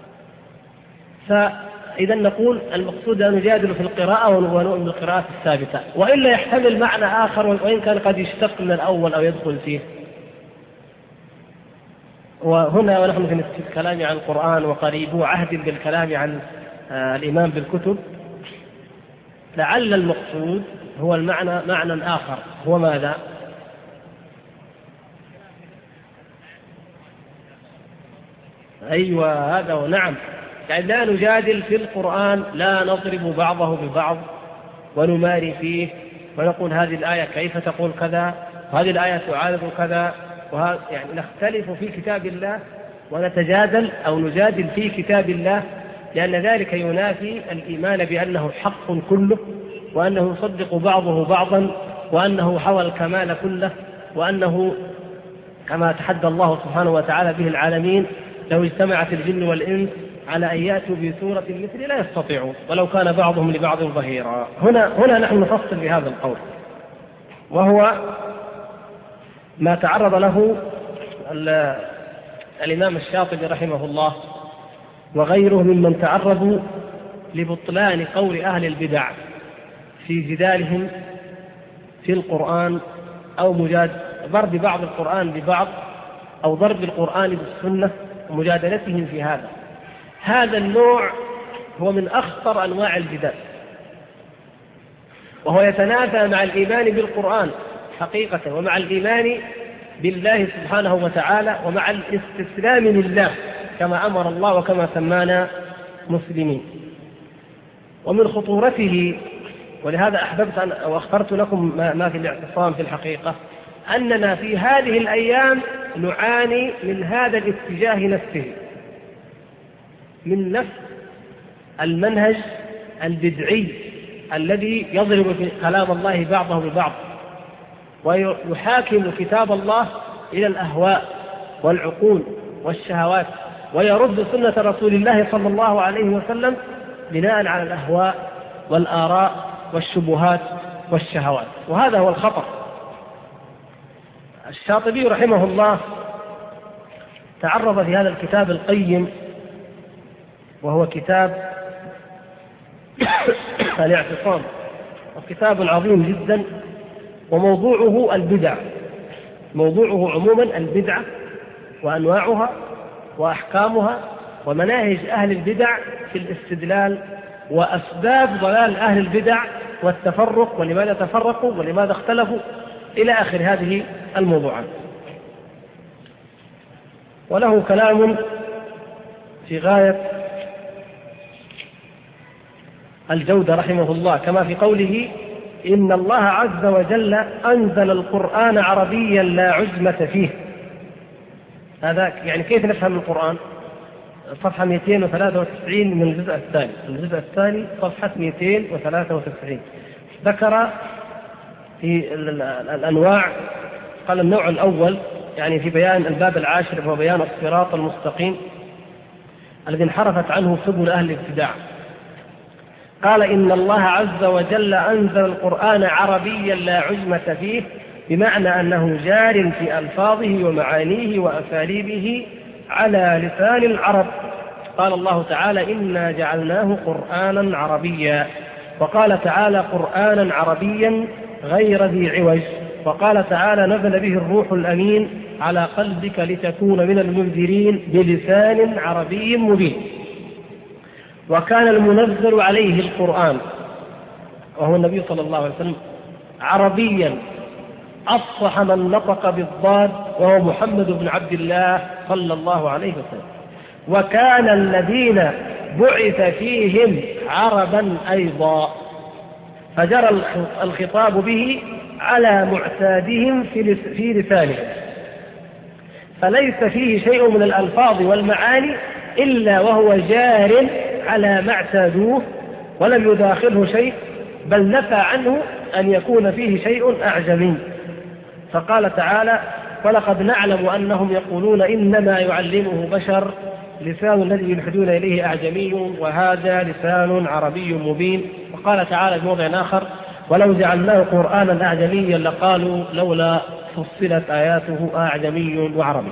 Speaker 1: فإذا نقول المقصود لا نجادل في القراءة ونؤمن بالقراءة الثابتة، وإلا يحتمل معنى آخر وإن كان قد يشتق من الأول أو يدخل فيه. وهنا ونحن في الكلام عن القرآن وقريبو عهد بالكلام عن الإيمان بالكتب، لعل المقصود هو معنى آخر، هو ماذا؟ أيوة هذا هو. نعم، يعني لا نجادل في القرآن، لا نضرب بعضه ببعض ونماري فيه ونقول هذه الآية كيف تقول كذا وهذه الآية تعارض كذا، يعني نختلف في كتاب الله ونتجادل أو نجادل في كتاب الله، لأن ذلك ينافي الإيمان بأنه حق كله، وأنه يصدق بعضه بعضا، وأنه حوى الكمال كله، وأنه كما تحدى الله سبحانه وتعالى به العالمين: لو اجتمعت الجن والإنس على أن يأتوا بسورة مثل لا يستطيعون ولو كان بعضهم لبعض ظهيرا. هنا نحن نفصل بهذا القول، وهو ما تعرض له الإمام الشاطبي رحمه الله وغيره ممن تعرضوا لبطلان قول أهل البدع في جدالهم في القرآن، أو ضرب بعض القرآن ببعض، أو ضرب القرآن بالسنة ومجادلتهم في هذا النوع هو من أخطر أنواع الجدال، وهو يتنافى مع الإيمان بالقرآن حقيقة، ومع الإيمان بالله سبحانه وتعالى، ومع الاستسلام لله كما أمر الله وكما سمانا مسلمين. ومن خطورته، ولهذا أحببت أو أخترت لكم ما في الاعتصام في الحقيقة، أننا في هذه الأيام نعاني من هذا الاتجاه نفسه، من نفس المنهج البدعي الذي يضرب في كلام الله بعضه ببعض، ويحاكم كتاب الله إلى الأهواء والعقول والشهوات، ويرد سنة رسول الله صلى الله عليه وسلم بناء على الأهواء والآراء والشبهات والشهوات. وهذا هو الخطر. الشاطبي رحمه الله تعرض في هذا الكتاب القيم، وهو كتاب الاعتصام، وكتاب عظيم جدا، وموضوعه البدع، موضوعه عموما البدعة وأنواعها وأحكامها ومناهج أهل البدع في الاستدلال، وأسباب ضلال أهل البدع والتفرق، ولماذا تفرقوا ولماذا اختلفوا، إلى آخر هذه الموضوعات. وله كلام في غاية الجودة رحمه الله، كما في قوله: إن الله عز وجل أنزل القرآن عربيا لا عجمة فيه. هذا يعني كيف نفهم القرآن؟ صفحة 293 من الجزء الثاني صفحة 293 ذكر في الأنواع، قال: النوع الأول يعني في بيان الباب العاشر، وهو بيان الصراط المستقيم الذي انحرفت عنه سبل أهل الابتداع. قال: إن الله عز وجل أنزل القرآن عربيا لا عجمة فيه، بمعنى أنه جار في ألفاظه ومعانيه وأساليبه على لسان العرب. قال الله تعالى: إنا جعلناه قرآنا عربيا. وقال تعالى: قرآنا عربيا غير ذي عوج. وقال تعالى: نزل به الروح الأمين على قلبك لتكون من المنذرين بلسان عربي مبين. وكان المنزل عليه القرآن، وهو النبي صلى الله عليه وسلم، عربيا أفصح من نطق بالضاد، وهو محمد بن عبد الله صلى الله عليه وسلم. وكان الذين بعث فيهم عربا أيضا، فجرى الخطاب به على معتادهم في لسانهم، فليس فيه شيء من الألفاظ والمعاني إلا وهو جار على ما اعتادوه، ولم يداخله شيء، بل نفى عنه أن يكون فيه شيء أعجمي. فقال تعالى: ولقد نعلم أنهم يقولون إنما يعلمه بشر، لسان الذي يلحدون إليه أعجمي وهذا لسان عربي مبين. وقال تعالى في موضع آخر: ولو جعلناه قرآنا أعجميا لقالوا لولا فصلت آياته أعجمي وعربي.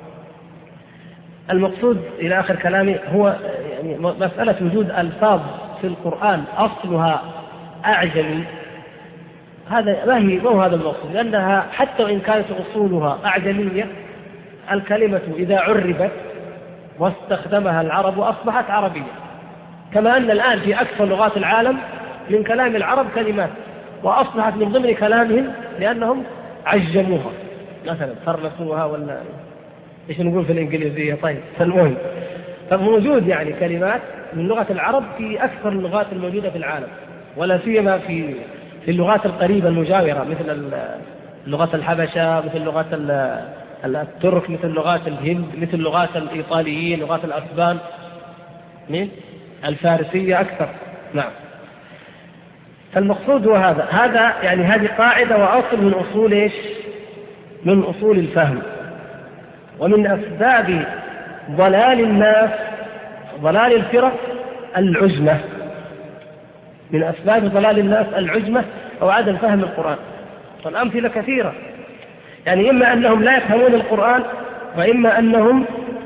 Speaker 1: المقصود إلى آخر كلامي هو يعني مسألة وجود ألفاظ في القرآن أصلها أعجمي، هذا ما هو هذا المقصود، لأنها حتى وإن كانت أصولها أعجمية، الكلمة إذا عربت واستخدمها العرب أصبحت عربية، كما أن الآن في أكثر لغات العالم من كلام العرب كلمات وأصبحت من ضمن كلامهم لأنهم عجموها، مثلا فرنسوها ولا إيش نقول في الإنجليزية. طيب فالمهم فموجود يعني كلمات من لغة العرب في أكثر اللغات الموجودة في العالم، ولا سيما في اللغات القريبة المجاورة، مثل لغة الحبشة، مثل لغات الترك، مثل لغات الهند، مثل لغات الإيطاليين، لغات الأسبان، من الفارسية أكثر. نعم. فالمقصود هو هذا يعني هذه قاعدة وأصل من أصول إيش؟ من أصول الفهم. ومن أسباب ضلال الناس، ضلال الفرق، العجمة. من أسباب ضلال الناس العجمة أو عدم فهم القرآن. والأمثلة كثيرة، يعني إما أنهم لا يفهمون القرآن، وإما أنهم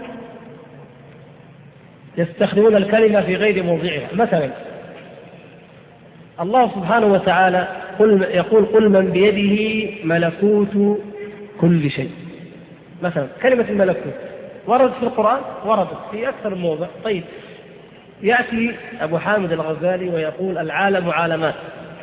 Speaker 1: يستخدمون الكلمة في غير موضعها. مثلا الله سبحانه وتعالى يقول: قل من بيده ملكوت كل شيء. مثلا كلمة الملكوت وردت في القرآن، وردت في أكثر من موضع. طيب يأتي أبو حامد الغزالي ويقول: العالم عالمات،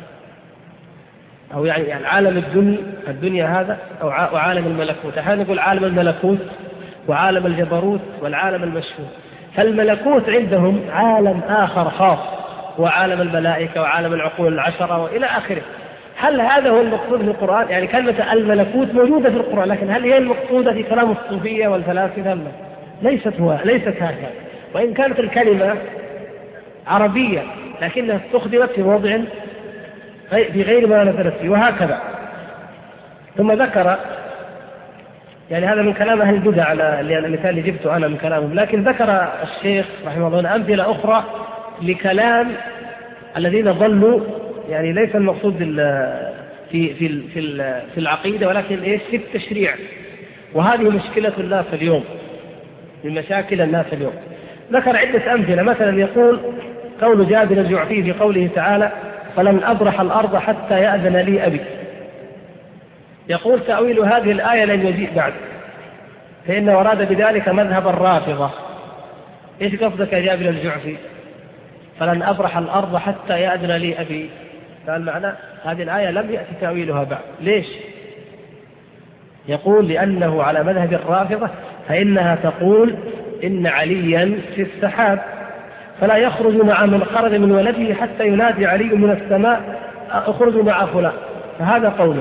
Speaker 1: أو يعني العالم الدنيا هذا، أو عالم الملكوت. أحيانا نقول عالم الملكوت وعالم الجبروت والعالم المشهود. فالملكوت عندهم عالم آخر خاص، وعالم الملائكة وعالم العقول العشرة وإلى آخره. هل هذا هو المقصود في القرآن؟ يعني كلمة الملكوت موجودة في القرآن، لكن هل هي المقصودة في كلام الصوفية والفلاسفة؟ ليست هكذا. وإن كانت الكلمة عربية لكنها استخدمت في وضع في غير ما نزلت فيه، وهكذا. ثم ذكر، يعني هذا من كلام أهل البدع على المثال اللي جبته أنا من كلامهم، لكن ذكر الشيخ رحمه الله أمثلة أخرى لكلام الذين ضلوا، يعني ليس المقصود في العقيدة، ولكن إيش في التشريع. وهذه مشكلة الناس اليوم، من مشاكل الناس اليوم. ذكر عدة أمثلة. مثلا يقول قول جابر الجعفي في قوله تعالى: فلن أبرح الأرض حتى يأذن لي أبي. يقول: تأويل هذه الآية لن يجيء بعد، فإن وراد بذلك مذهب الرافضة. إيش قصدك يا جابر الجعفي؟ فلن أبرح الأرض حتى يأذن لي أبي. قال معنى هذه الآية لم يأتي تأويلها بعد. ليش؟ يقول: لأنه على مذهب الرافضة، فإنها تقول إن عليا في السحاب، فلا يخرج مع من خرج من ولده حتى ينادي علي من السماء: اخرجوا مع فلان. فهذا قوله.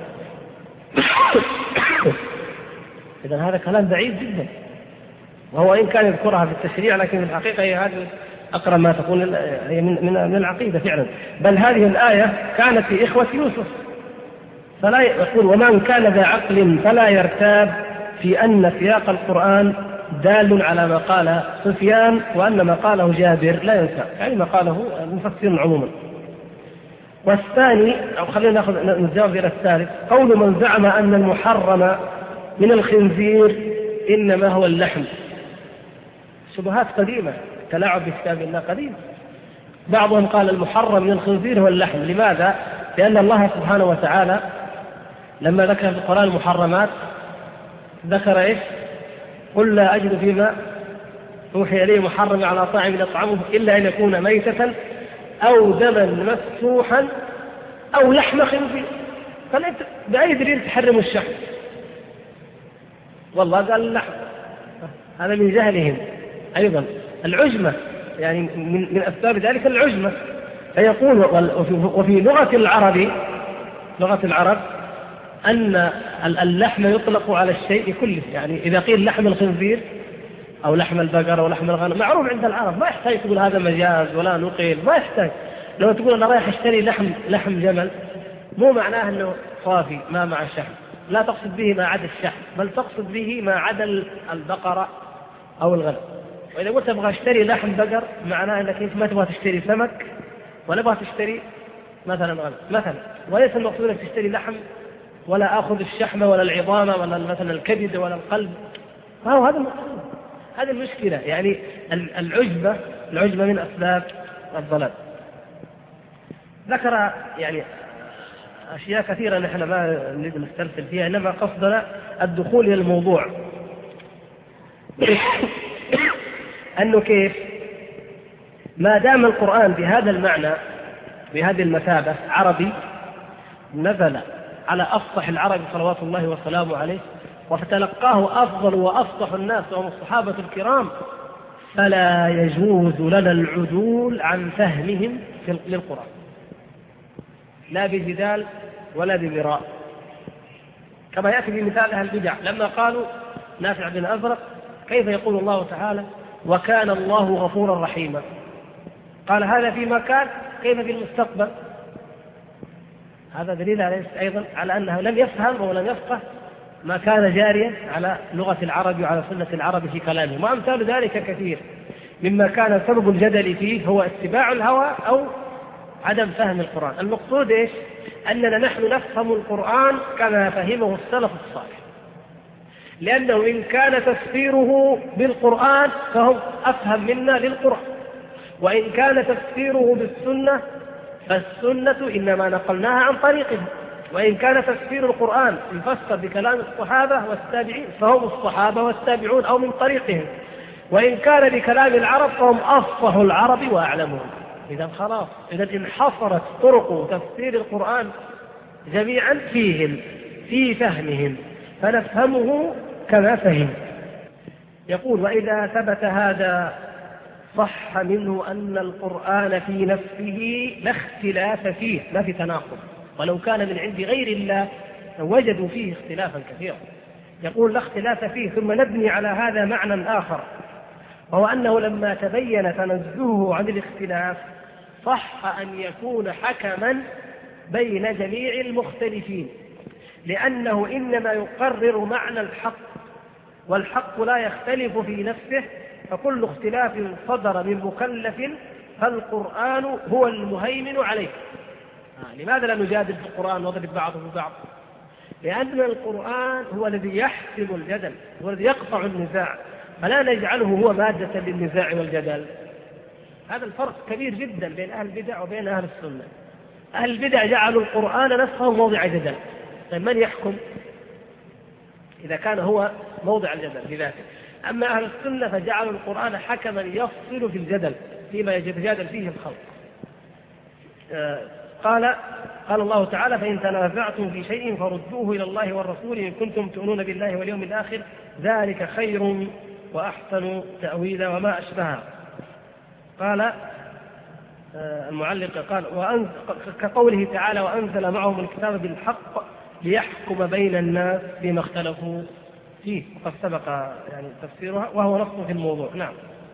Speaker 1: إذن هذا كلام بعيد جدا، وهو إن كان يذكرها في التشريع، لكن في الحقيقة هي هذه أقرب ما تكون هي من العقيدة فعلا. بل هذه الآية كانت في إخوة يوسف. فلا يقول: ومن كان ذا عقل فلا يرتاب في أن سياق القرآن دال على ما قال سفيان، وأن ما قاله جابر لا ينسى، يعني ما قاله المفسرون عموما. والثاني، أو خلينا نجاوب إلى الثالث: قول من زعم أن المحرم من الخنزير إنما هو اللحم. شبهات قديمة، تلاعب بكتاب الله قديم. بعضهم قال المحرم من الخنزير هو اللحم. لماذا؟ لأن الله سبحانه وتعالى لما ذكر في القرآن المحرمات ذكر إيش؟ قل لا أجد فيما أوحي إليه محرم على طاعم يطعمه إلا أن يكون ميتة أو دما مسفوحا أو لحم خنزير. فأنت بأي دليل تحرم الشحم؟ والله قال اللحم. هذا من جهلهم. أيضا العجمة، يعني من أسباب ذلك العجمة. فيقول وفي لغة العرب أن اللحم يطلق على الشيء كله، يعني إذا قيل لحم الخنزير أو لحم البقر أو لحم الغنم معروف عند العرب، ما يحتاج تقول هذا مجاز ولا نقيل، ما يحتاج. لو تقول أنا رايح أشتري لحم جمل، مو معناه أنه صافي ما مع الشحم، لا تقصد به ما عدا الشحم، بل تقصد به ما عدا البقرة أو الغنم. وإذا قلت أبغى أشتري لحم بقر معناه أنك أنت ما تبغى تشتري سمك ولا تبغى تشتري مثلا غنم مثلا، وليس المقصود أنك تشتري لحم ولا آخذ الشحم ولا العظام ولا مثلا الكبد ولا القلب. هذا المقصود. هذه المشكلة، يعني العجبة من أسباب الضلال. ذكر يعني أشياء كثيرة نحن ما نريد نسترسل فيها، إنما قصدنا الدخول إلى الموضوع. أنه كيف ما دام القرآن بهذا المعنى بهذه المثابة عربي، نزل على أفصح العرب صلوات الله وسلامه عليه، وفتلقاه أفضل وأفصح الناس وهم الصحابة الكرام، فلا يجوز لنا العدول عن فهمهم للقرآن، لا بجدال ولا بمراء، كما يأتي بمثال أهل البدع لما قالوا نافع بن أزرق كيف يقول الله تعالى وكان الله غفورا رحيما؟ قال هذا فيما كان، كيف في المستقبل؟ هذا دليل أيضا على أنه لم يفهم ولم يفقه ما كان جاريا على لغة العرب وعلى سنة العرب في كلامه. وأمثال ذلك كثير مما كان سبب الجدل فيه هو اتباع الهوى أو عدم فهم القرآن. المقصود إيش؟ أننا نحن نفهم القرآن كما فهمه السلف الصالح، لأنه إن كان تفسيره بالقرآن فهم أفهم منا للقرآن، وإن كان تفسيره بالسنة فالسنة إنما نقلناها عن طريقهم، وإن كان تفسير القرآن يفسر بكلام الصحابة والتابعين فهم الصحابة والتابعون أو من طريقهم، وإن كان بكلام العرب فهم أفصح العرب وأعلمهم. إذا خلاص، إذا انحصرت طرق تفسير القرآن جميعا فيهم في فهمهم، فنفهمه كما فهم. يقول وإذا ثبت هذا صح منه أن القرآن في نفسه لا اختلاف فيه، لا في تناقض، ولو كان من عند غير الله وجدوا فيه اختلافا كثيرا. يقول لا اختلاف فيه، ثم نبني على هذا معنى آخر، وهو أنه لما تبين تنزهه عن الاختلاف صح أن يكون حكما بين جميع المختلفين، لأنه إنما يقرر معنى الحق، والحق لا يختلف في نفسه، فكل اختلاف صدر من مكلف فالقرآن هو المهيمن عليه. لماذا لا نجادل في القرآن ونضرب بعضه ببعض؟ لأن القرآن هو الذي يحسم الجدل، هو الذي يقطع النزاع، فلا نجعله هو مادة للنزاع والجدل. هذا الفرق كبير جدا بين أهل البدع وبين أهل السنة. أهل البدع جعلوا القرآن نفسه موضع جدل. طيب من يحكم إذا كان هو موضع الجدل بذاته؟ أما أهل السنة فجعلوا القرآن حكما يفصل في الجدل فيما يتجادل فيه الخلق. قال الله تعالى فإن تنازعتم في شيء فردوه إلى الله والرسول إن كنتم تؤمنون بالله واليوم الآخر ذلك خير وأحسن تأويلا وما أشبهها. قال المعلق قال كقوله تعالى وأنزل معهم الكتاب بالحق ليحكم بين الناس فيما اختلفوا فيه، وقد سبق يعني تفسيرها وهو نص في الموضوع. نعم.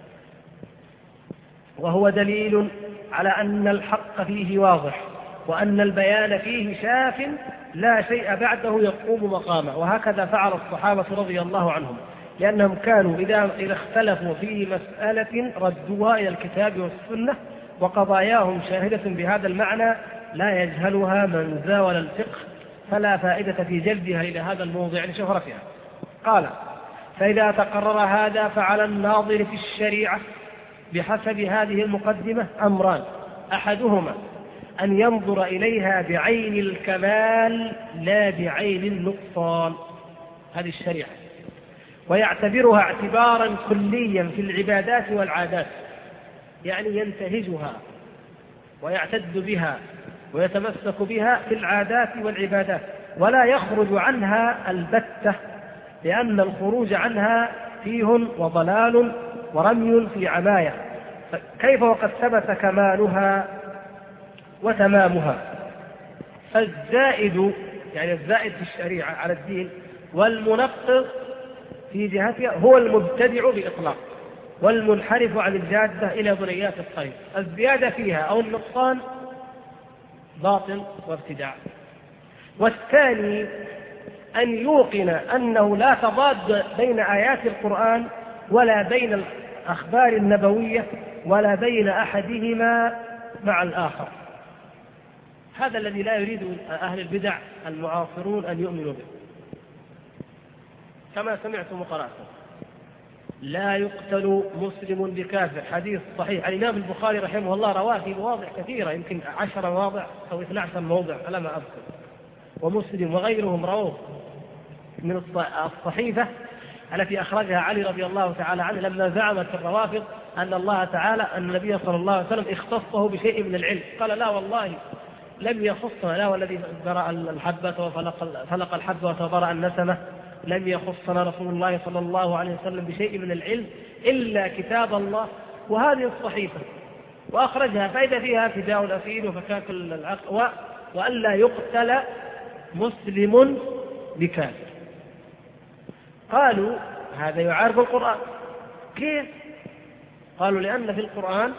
Speaker 1: وهو دليل على أن الحق فيه واضح وأن البيان فيه شاف لا شيء بعده يقوم مقامه، وهكذا فعل الصحابة رضي الله عنهم، لأنهم كانوا إذا اختلفوا في مسألة ردوها إلى الكتاب والسنة، وقضاياهم شاهدة بهذا المعنى لا يجهلها من زاول الفقه، فلا فائدة في جلبها إلى هذا الموضع لشهرتها. قال فإذا تقرر هذا فعلى الناظر في الشريعة بحسب هذه المقدمة أمران، أحدهما أن ينظر إليها بعين الكمال لا بعين النقصان، هذه الشريعة، ويعتبرها اعتبارا كليا في العبادات والعادات، يعني ينتهجها ويعتد بها ويتمسك بها في العادات والعبادات، ولا يخرج عنها البتة، لأن الخروج عنها فيه وضلال ورمي في عماية. كيف وقد ثبت كمالها وتمامها. فالزائد يعني الزائد في الشريعة على الدين والمنقص في جهتها هو المبتدع بإطلاق، والمنحرف عن الجادة إلى بنيات الطريق. الزيادة فيها أو النقصان باطل وابتداع. والثاني أن يوقن أنه لا تضاد بين آيات القرآن ولا بين الأخبار النبوية ولا بين أحدهما مع الآخر. هذا الذي لا يريد أهل البدع المعاصرون أن يؤمنوا به. كما سمعتم وقرأتم: لا يقتل مسلم بكافر، حديث صحيح. الإمام البخاري رحمه الله رواه في مواضع كثيرة، يمكن 10 مواضع أو 12 موضع على ما أذكر، ومسلم وغيرهم رواه من الصحيفة التي أخرجها علي رضي الله تعالى عنه لما زعمت الروافض أن الله تعالى أن النبي صلى الله عليه وسلم اختصه بشيء من العلم. قال: لا والله لم يخصنا، لا والذي برأ الحبة وفلق الحبة وتبرأ النسمة، لم يخصنا رسول الله صلى الله عليه وسلم بشيء من العلم إلا كتاب الله وهذه الصحيفة، وأخرجها فإذا فيها فداء الأسير وفكاك العقل وألا يقتل مسلم بكافر. قالوا: هذا يعارض القرآن. كيف؟ قالوا: لأن في القرآن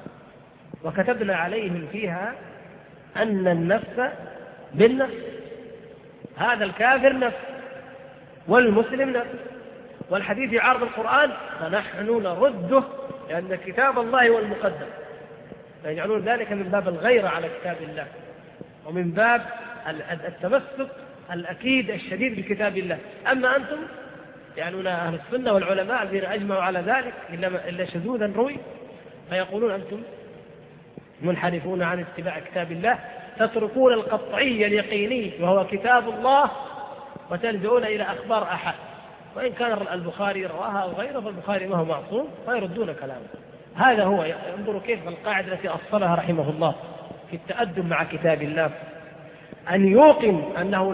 Speaker 1: وكتبنا عليهم فيها أن النفس بالنفس، هذا الكافر نفس والمسلم نفس، والحديث يعارض القرآن، فنحن نرده لأن كتاب الله هو المقدم. فيجعلون ذلك من باب الغيرة على كتاب الله ومن باب التمسك الأكيد الشديد بكتاب الله. أما أنتم يعنون أهل السنة والعلماء الذين أجمعوا على ذلك إلا شذوذا روي، فيقولون أنتم منحرفون عن اتباع كتاب الله، تتركون القطعي اليقيني وهو كتاب الله وتلجؤون إلى أخبار أحد، وإن كان البخاري رواها أو غيره فالبخاري ما هو معصوم فيردون كلامه. هذا هو. انظروا كيف القاعدة التي أصلها رحمه الله في التأدب مع كتاب الله، أن يوقن أنه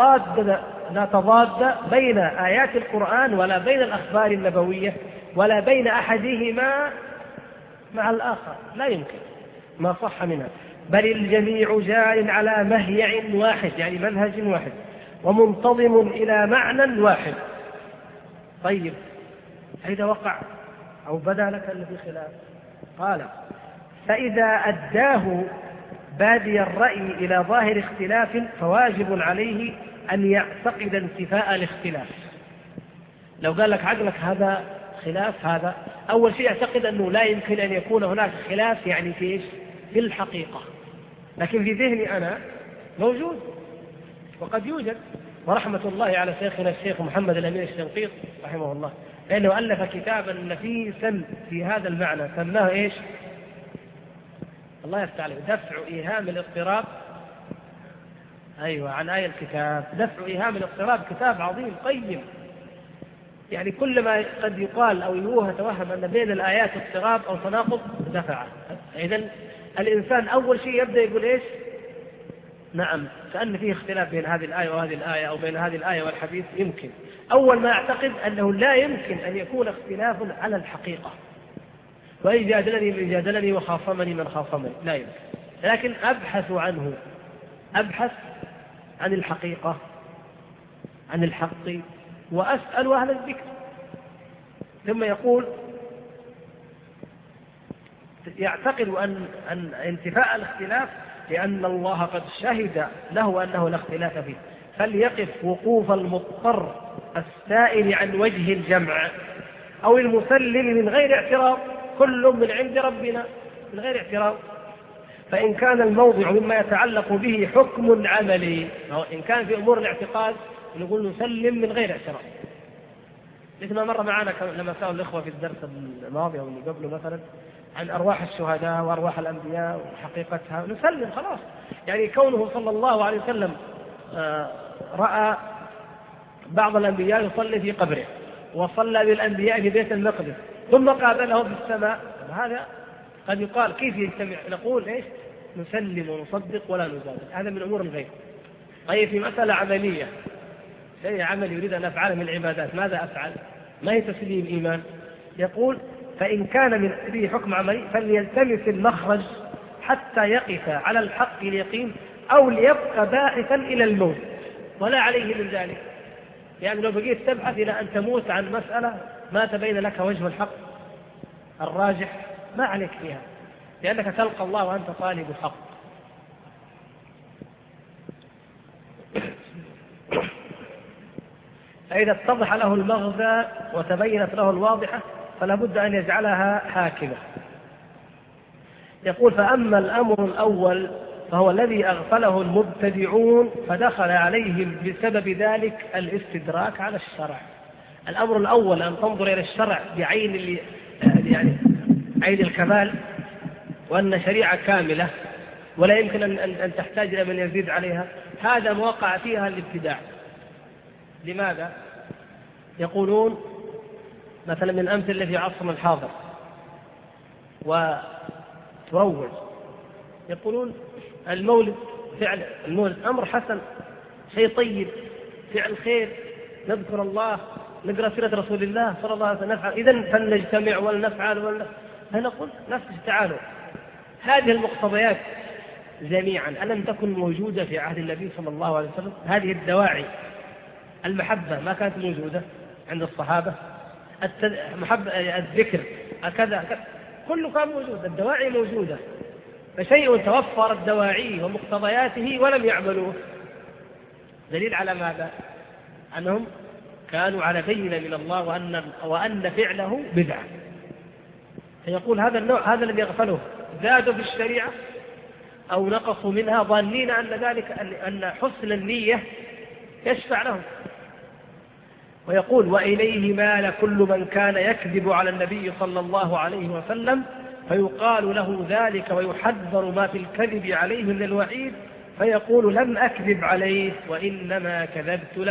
Speaker 1: لا تضاد بين آيات القرآن ولا بين الأخبار النبوية ولا بين أحدهما مع الآخر، لا يمكن، ما صح منها، بل الجميع جار على مهيع واحد يعني منهج واحد ومنتظم إلى معنى واحد. طيب إذا وقع أو بدا لك الذي خلاف، قال: فإذا أداه بادي الرأي إلى ظاهر اختلاف فواجب عليه أن يعتقد انتفاء الاختلاف. لو قال لك عقلك هذا خلاف، هذا أول شيء يعتقد أنه لا يمكن أن يكون هناك خلاف يعني في إيش؟ في الحقيقة، لكن في ذهني أنا موجود وقد يوجد. ورحمة الله على شيخنا الشيخ محمد الأمين الشنقيطي رحمه الله، لأنه ألف كتابا نفيسا في هذا المعنى سماه إيش؟ الله يفتح عليه، دفع إيهام الاضطراب. أيوة، عن آية الكتاب، دفع إيهام الاضطراب، كتاب عظيم قيم. يعني كل ما قد يقال أو يتوهم أن بين الآيات اضطراب أو تناقض دفعه. إذن الإنسان أول شيء يبدأ يقول إيش؟ نعم، كأن فيه اختلاف بين هذه الآية وهذه الآية أو بين هذه الآية والحديث. يمكن أول ما أعتقد أنه لا يمكن أن يكون اختلاف على الحقيقة، وإن جادلني من جادلني وخاصمني من خاصمني، لا يمكن. لكن أبحث عنه، أبحث عن الحقيقة، عن الحق، وأسأل أهل الذكر. ثم يقول: يعتقد أن انتفاء الاختلاف لأن الله قد شهد له أنه لا اختلاف فيه، فليقف وقوف المضطر السائل عن وجه الجمع أو المسلم من غير اعتراض، كل من عند ربنا من غير اعتراض. فإن كان الموضع مما يتعلق به حكم عملي، أو إن كان في أمور الاعتقاد نقول نسلم من غير اعتراض، مثل ما مر معنا لما سألوا الإخوة في الدرس الماضي أو اللي قبله مثلا عن أرواح الشهداء وأرواح الأنبياء وحقيقتها، نسلم خلاص. يعني كونه صلى الله عليه وسلم رأى بعض الأنبياء يصلي في قبره وصلى بالأنبياء في بيت المقدس ثم قابله في السماء، هذا قد يقال كيف يجتمع؟ نقول إيش؟ نسلم ونصدق ولا نزال، هذا من أمور الغيب. طيب في مسألة عملية، شيء عمل يريد أن أفعله من العبادات، ماذا أفعل؟ ما هي تسليم الإيمان؟ يقول: فإن كان من به حكم عملي فليلتمس المخرج حتى يقف على الحق اليقين أو ليبقى باحثا إلى الموت، ولا عليه من ذلك. يعني لو بقيت تبحث إلى أن تموت عن مسألة ما تبين لك وجه الحق الراجح ما عليك فيها، لأنك تلقى الله وأنت طالب الحق. فإذا اتضح له المغزى وتبينت له الواضحة فلا بد أن يجعلها حاكمة. يقول: فأما الأمر الأول فهو الذي أغفله المبتدعون فدخل عليهم بسبب ذلك الاستدراك على الشرع. الأمر الأول أن تنظر إلى الشرع بعين عين الكمال، وأن شريعة كاملة ولا يمكن أن تحتاج إلى من يزيد عليها. هذا موقع فيها الابتداع. لماذا؟ يقولون مثلا من الأمثلة في عصرنا الحاضر وتروج، يقولون المولد فعل المولد أمر حسن، شيء طيب، فعل خير، نذكر الله، نقرأ سيرة رسول الله صلى الله عليه وسلم، نفعل إذن فلنجتمع ولنفعل فنقول نفس تعالوا. هذه المقتضيات جميعا ألم تكن موجودة في عهد النبي صلى الله عليه وسلم؟ هذه الدواعي، المحبة ما كانت موجودة عند الصحابة، الذكر كذا كله كان موجود، الدواعي موجودة. فشيء توفرت دواعيه ومقتضياته ولم يعملوه، دليل على ماذا؟ أنهم كانوا على بينة من الله وأن فعله بدعة. فيقول هذا النوع، هذا الذي يغفله، زادوا في الشريعة أو نقصوا منها ظانين أن حسن النية يشفع لهم. ويقول: وإليه مال كل من كان يكذب على النبي صلى الله عليه وسلم فيقال له ذلك ويحذر ما في الكذب عليه من الوعيد، فيقول: لم أكذب عليه وإنما كذبت له.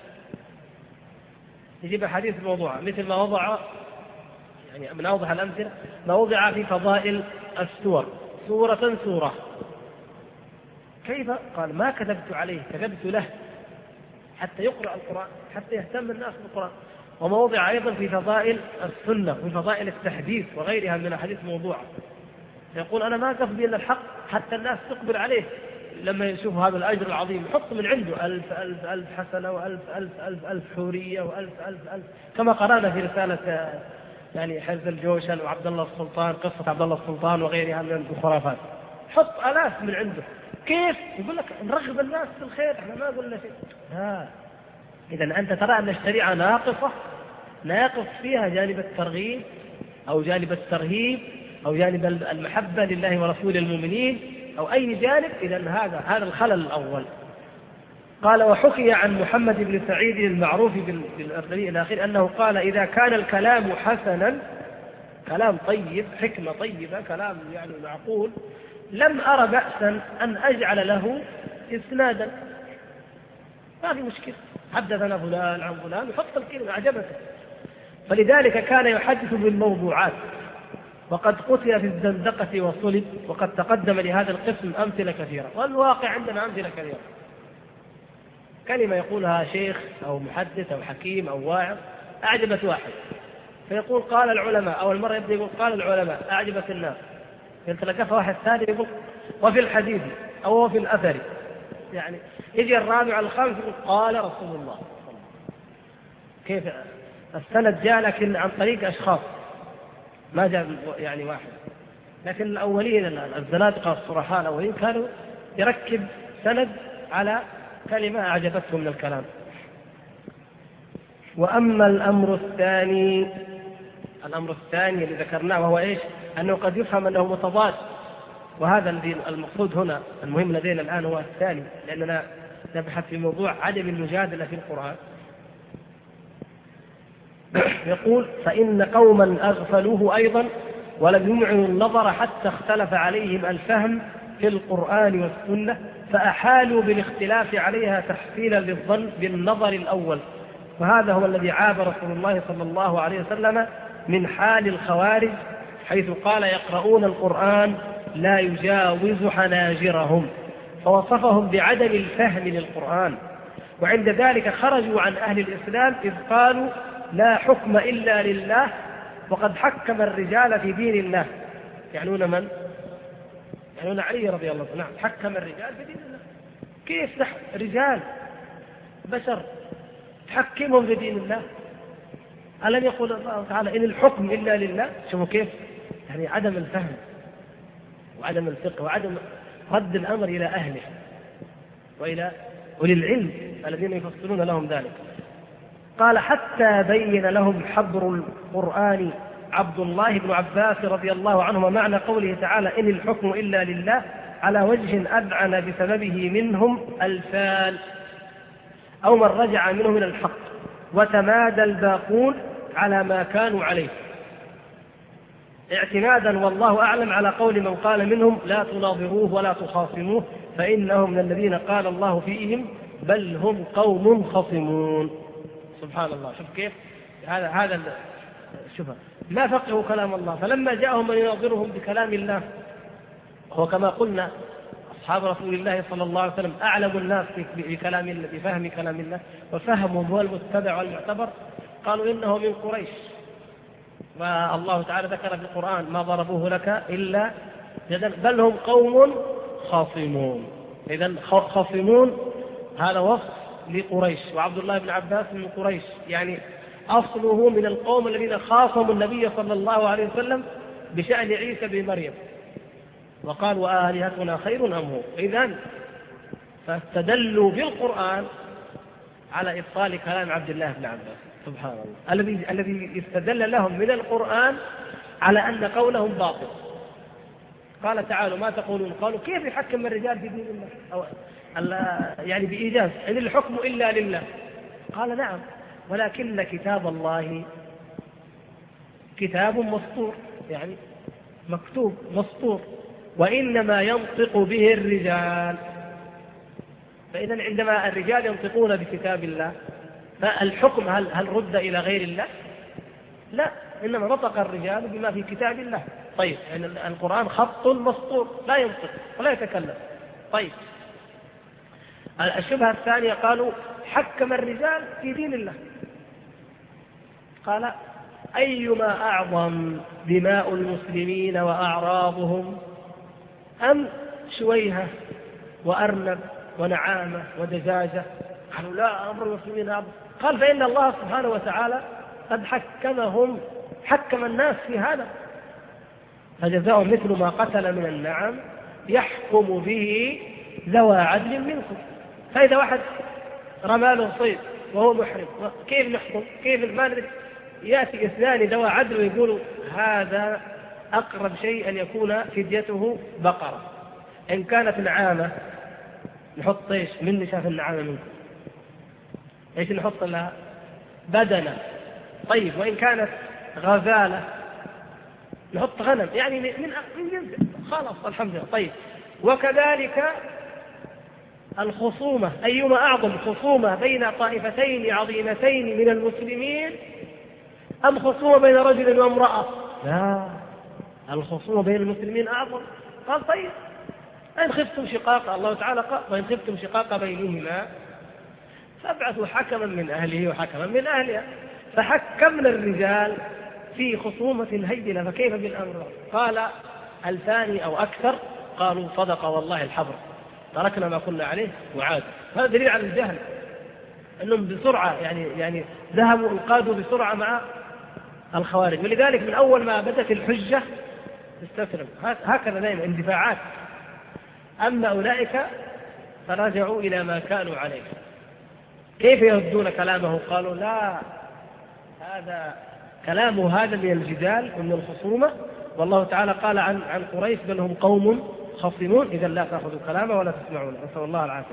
Speaker 1: يجيب حديث موضوع مثل ما وضع، يعني من أوضح الأمثلة ما وضع في فضائل السور، سورة كيف؟ قال: ما كذبت عليه، كذبت له حتى يقرأ القرآن، حتى يهتم الناس بالقرآن. وموضع أيضا في فضائل السنة وفي فضائل التحديث وغيرها من الحديث موضوعة، يقول: أنا ما قصدي إلا الحق حتى الناس تقبل عليه، لما يشوف هذا الأجر العظيم يحط من عنده 1000 حسنة و1000 حورية و1000 كما قرأنا في رسالة يعني حرز الجوشن وعبد الله السلطان، قصة عبد الله السلطان وغيرها من الخرافات، حط 1000 من عنده. كيف؟ يقول لك نرغب الناس في الخير، احنا ما قلنا شيء. إذن أنت ترى أن الشريعة ناقصة، ناقص فيها جانب الترغيب أو جانب الترهيب أو جانب المحبة لله ورسول المؤمنين أو أي جانب. إذن هذا الخلل الأول. قال: وحكي عن محمد بن سعيد المعروف بالأردبي إلى آخره أنه قال: إذا كان الكلام حسنا، كلام طيب، حكمة طيبة، كلام يعني معقول، لم أرى بأسا أن أجعل له إسنادا، ما في مشكلة، حدثنا فلان عن فلان، يحط الكلمة أعجبته. فلذلك كان يحدث بالموضوعات، وقد قتل في الزندقة وصلب، وقد تقدم لهذا القسم أمثلة كثيرة، والواقع عندنا أمثلة كثيرة. كلمة يقولها شيخ أو محدث أو حكيم أو واعظ أعجبت واحد، فيقول قال العلماء، أول مرة يبدأ يقول قال العلماء، أعجبت الناس، يتلقفها واحد ثاني يقول وفي الحديث أو في الأثر، يعني يجي الرابع على الخامس يقول قال رسول الله. كيف السند جاء لكن عن طريق أشخاص، ما جاء يعني واحد. لكن الأولين الزنادقة الصرحاء الأولين كانوا يركب سند على كلمة أعجبته من الكلام. وأما الأمر الثاني الذي ذكرناه وهو إيش؟ أنه قد يفهم أنه متضاد، وهذا الذي المقصود هنا المهم لدينا الآن هو الثاني، لأننا نبحث في موضوع عدم المجادلة في القرآن. يقول: فإن قوما أغفلوه أيضا ولم يمعنوا النظر حتى اختلف عليهم الفهم في القرآن والسنة، فأحالوا بالاختلاف عليها تحصيلا للظن بالنظر الأول. وهذا هو الذي عاب رسول الله صلى الله عليه وسلم من حال الخوارج، حيث قال: يقرؤون القرآن لا يجاوز حناجرهم، فوصفهم بعدم الفهم للقرآن. وعند ذلك خرجوا عن أهل الإسلام إذ قالوا: لا حكم إلا لله، وقد حكم الرجال في دين الله. يعنون من؟ يعني هنا علي رضي الله عنه نعم حكم الرجال في دين الله. كيف رجال بشر تحكمهم في دين الله؟ ألم يقول الله تعالى إن الحكم إلا لله؟ شوفوا كيف يعني عدم الفهم وعدم الفقه وعدم رد الأمر إلى أهله وإلى أولي العلم الذين يفصلون لهم ذلك. قال حتى بين لهم حبر القرآن عبد الله بن عباس رضي الله عنهما معنى قوله تعالى إن الحكم إلا لله على وجه أذعن بسببه منهم الفال أو من رجع منهم إلى الحق، وتمادى الباقون على ما كانوا عليه، اعتمادا والله أعلم على قول من قال منهم لا تناظروه ولا تخاصموه فإنهم من الذين قال الله فيهم بل هم قوم خصمون. سبحان الله. شوف كيف هذا شوف ما فقهوا كلام الله، فلما جاءهم من يناظرهم بكلام الله، هو كما قلنا أصحاب رسول الله صلى الله عليه وسلم أعلم الناس بكلام الله بفهم كلام الله، وفهمهم هو المتبع والمعتبر، قالوا إنه من قريش، والله تعالى ذكر في القرآن ما ضربوه لك إلا جدل بل هم قوم خاصمون. إذن خاصمون هذا وصف لقريش، وعبد الله بن عباس من قريش، يعني أصله من القوم الذين خاصموا النبي صلى الله عليه وسلم بشأن عيسى بن مريم، وقال وآلهتنا خير أم هو. إذن فاستدلوا بالقرآن على إبطال كلام عبد الله بن عباس. سبحان الله. الذي استدل لهم من القرآن على أن قولهم باطل. قال تعالوا ما تقولون؟ قالوا كيف يحكم الرجال في دين الله؟ أو يعني بإيجاز إن الحكم إلا لله. قال نعم ولكن كتاب الله كتاب مسطور، يعني مكتوب مسطور، وإنما ينطق به الرجال. فإذا عندما الرجال ينطقون بكتاب الله فالحكم هل رد إلى غير الله؟ لا، إنما نطق الرجال بما في كتاب الله. طيب يعني القرآن خط مسطور لا ينطق ولا يتكلم. طيب الشبهة الثانية قالوا حكم الرجال في دين الله. قال أيما أعظم دماء المسلمين وأعراضهم أم شويهة وأرنب ونعامة ودجاجة؟ قالوا لا، أمر المسلمين أعظم. قال فإن الله سبحانه وتعالى قد حكم الناس في هذا، فجزاء مثل ما قتل من النعم يحكم به ذوى عدل منكم. فإذا واحد رمى له صيد وهو محرم كيف نحكم؟ كيف ما ندري؟ يأتي اثنان ذوى عدل ويقولوا هذا أقرب شيء أن يكون فديته بقرة. إن كانت نعامة نحط ايش؟ من شاف النعامة منكم ايش نحط لها؟ بدنة. طيب وإن كانت غزالة نحط غنم، يعني من جنس خلاص الحمد لله. طيب وكذلك الخصومة، أيما أعظم خصومة بين طائفتين عظيمتين من المسلمين أم خصومة بين رجل وامرأة؟ لا، الخصومة بين المسلمين أعظم. قال طيب إن خفتم شقاق، الله تعالى قال وإن خفتم شقاق بينهما فابعثوا حكما من أهله وحكما من أهلها. فحكمنا الرجال في خصومة هينة، فكيف بالأمر؟ قال الثاني أو أكثر قالوا صدق والله الحبر، تركنا ما كنا عليه وعاد. هذا دليل على الجهل، أنهم بسرعة يعني ذهبوا انقادوا بسرعة مع الخوارج. ولذلك من أول ما بدت الحجة استسلم، هكذا دائما اندفاعات. أما أولئك فرجعوا إلى ما كانوا عليه. كيف يردون كلامه؟ قالوا لا، هذا كلامه هذا من الجدال ومن الخصومة، والله تعالى قال عن قريش بل هم قوم خصمون، إذا لا تأخذوا كلامه ولا تسمعون، نسأل الله العافية.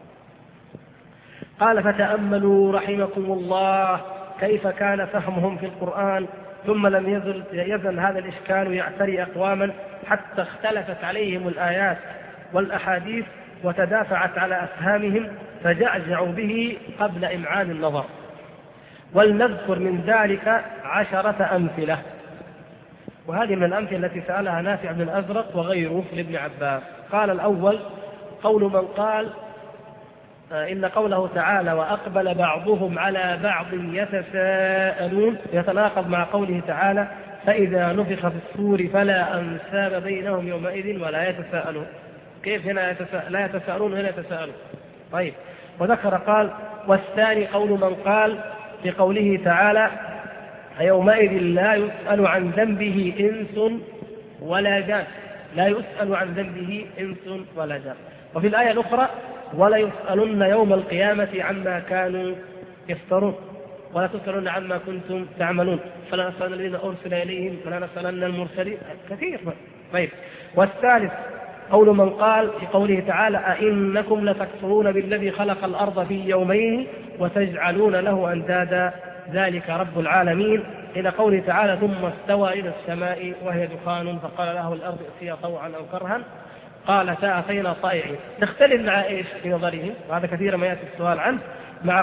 Speaker 1: قال فتأملوا رحمكم الله كيف كان فهمهم في القرآن، ثم لم يزل هذا الإشكال يعتري أقواما حتى اختلفت عليهم الآيات والأحاديث وتدافعت على أفهامهم فجعجعوا به قبل إمعان النظر. ولنذكر من ذلك 10 أمثلة، وهذه من الأمثلة التي سألها نافع بن الأزرق وغيره لابن عباس. قال الأول قول من قال إن قوله تعالى وأقبل بعضهم على بعض يتساءلون يتناقض مع قوله تعالى فإذا نفخ في الصور فلا أنساب بينهم يومئذ ولا يتساءلون. كيف هنا لا يتساءلون وهنا يتساءلون؟ طيب. وذكر قال: والثاني قول من قال في قوله تعالى: يومئذ لا يسأل عن ذنبه إنس ولا جان. لا يسأل عن ذنبه إنس ولا جان. وفي الآية الأخرى: ولا يسألن يوم القيامة عما كانوا يفترون ولا تسألن عما كنتم تعملون فلا نسألن الذين أرسل إليهم ولا نسألن المرسلين. كثير. طيب. والثالث قول من قال في قوله تعالى: أئنكم لتكفرون بالذي خلق الأرض في يومين وتجعلون له أندادا ذلك رب العالمين، إلى قوله تعالى: ثم استوى إلى السماء وهي دخان فقال له الأرض ائتيا طوعا أو كرها قالتا أتينا طائعين. تختلف مع إيش في نظرهم؟ وهذا كثيرا ما يأتي السؤال عنه. مع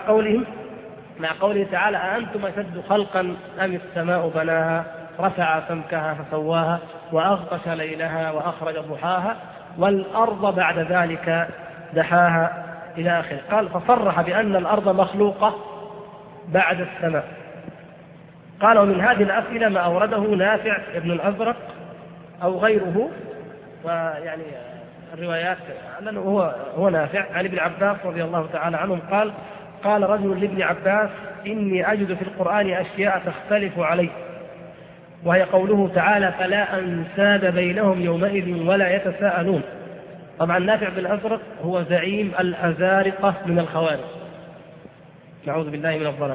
Speaker 1: قوله تعالى: أأنتم أشد خلقا أم السماء بناها رفع سمكها فسواها وأغطش ليلها وأخرج ضحاها والأرض بعد ذلك دحاها إلى آخره. قال: فصرح بأن الأرض مخلوقة بعد السماء. قال: ومن هذه الأسئلة ما أورده نافع ابن الأزرق أو غيره، ويعني الروايات لأنه هو نافع عن ابن عباس رضي الله تعالى عنهم قال رجل لابن عباس: إني أجد في القرآن أشياء تختلف عليه، وهي قوله تعالى: فلا أنساب بينهم يومئذ ولا يتساءلون. طبعا نافع بن الأزرق هو زعيم الأزارقة من الخوارج، نعوذ بالله من الضلال.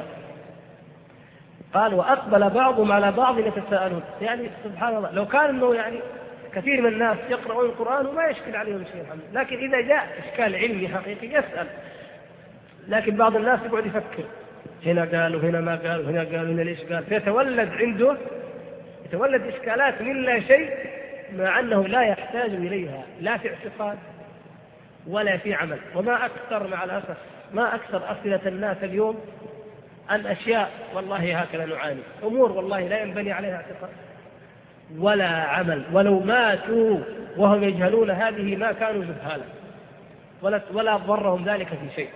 Speaker 1: قال: وأقبل بعضهم على بعض يتساءلون. يعني سبحان الله، لو كان انه يعني كثير من الناس يقرؤون القرآن وما يشكل عليهم شيء الحمد لله، لكن إذا جاء إشكال علمي حقيقي يسأل. لكن بعض الناس يقعد يفكر، هنا قالوا هنا ما قالوا هنا قالوا هنا ليش قال، فيتولد عنده إشكالات من لا شيء، مع أنه لا يحتاج إليها لا في اعتقاد ولا في عمل. وما أكثر مع الأسف ما أكثر أسئلة الناس اليوم عن أشياء والله هكذا نعاني، أمور والله لا ينبني عليها اعتقاد ولا عمل، ولو ماتوا وهم يجهلون هذه ما كانوا جهالا ولا ضرهم ذلك في شيء.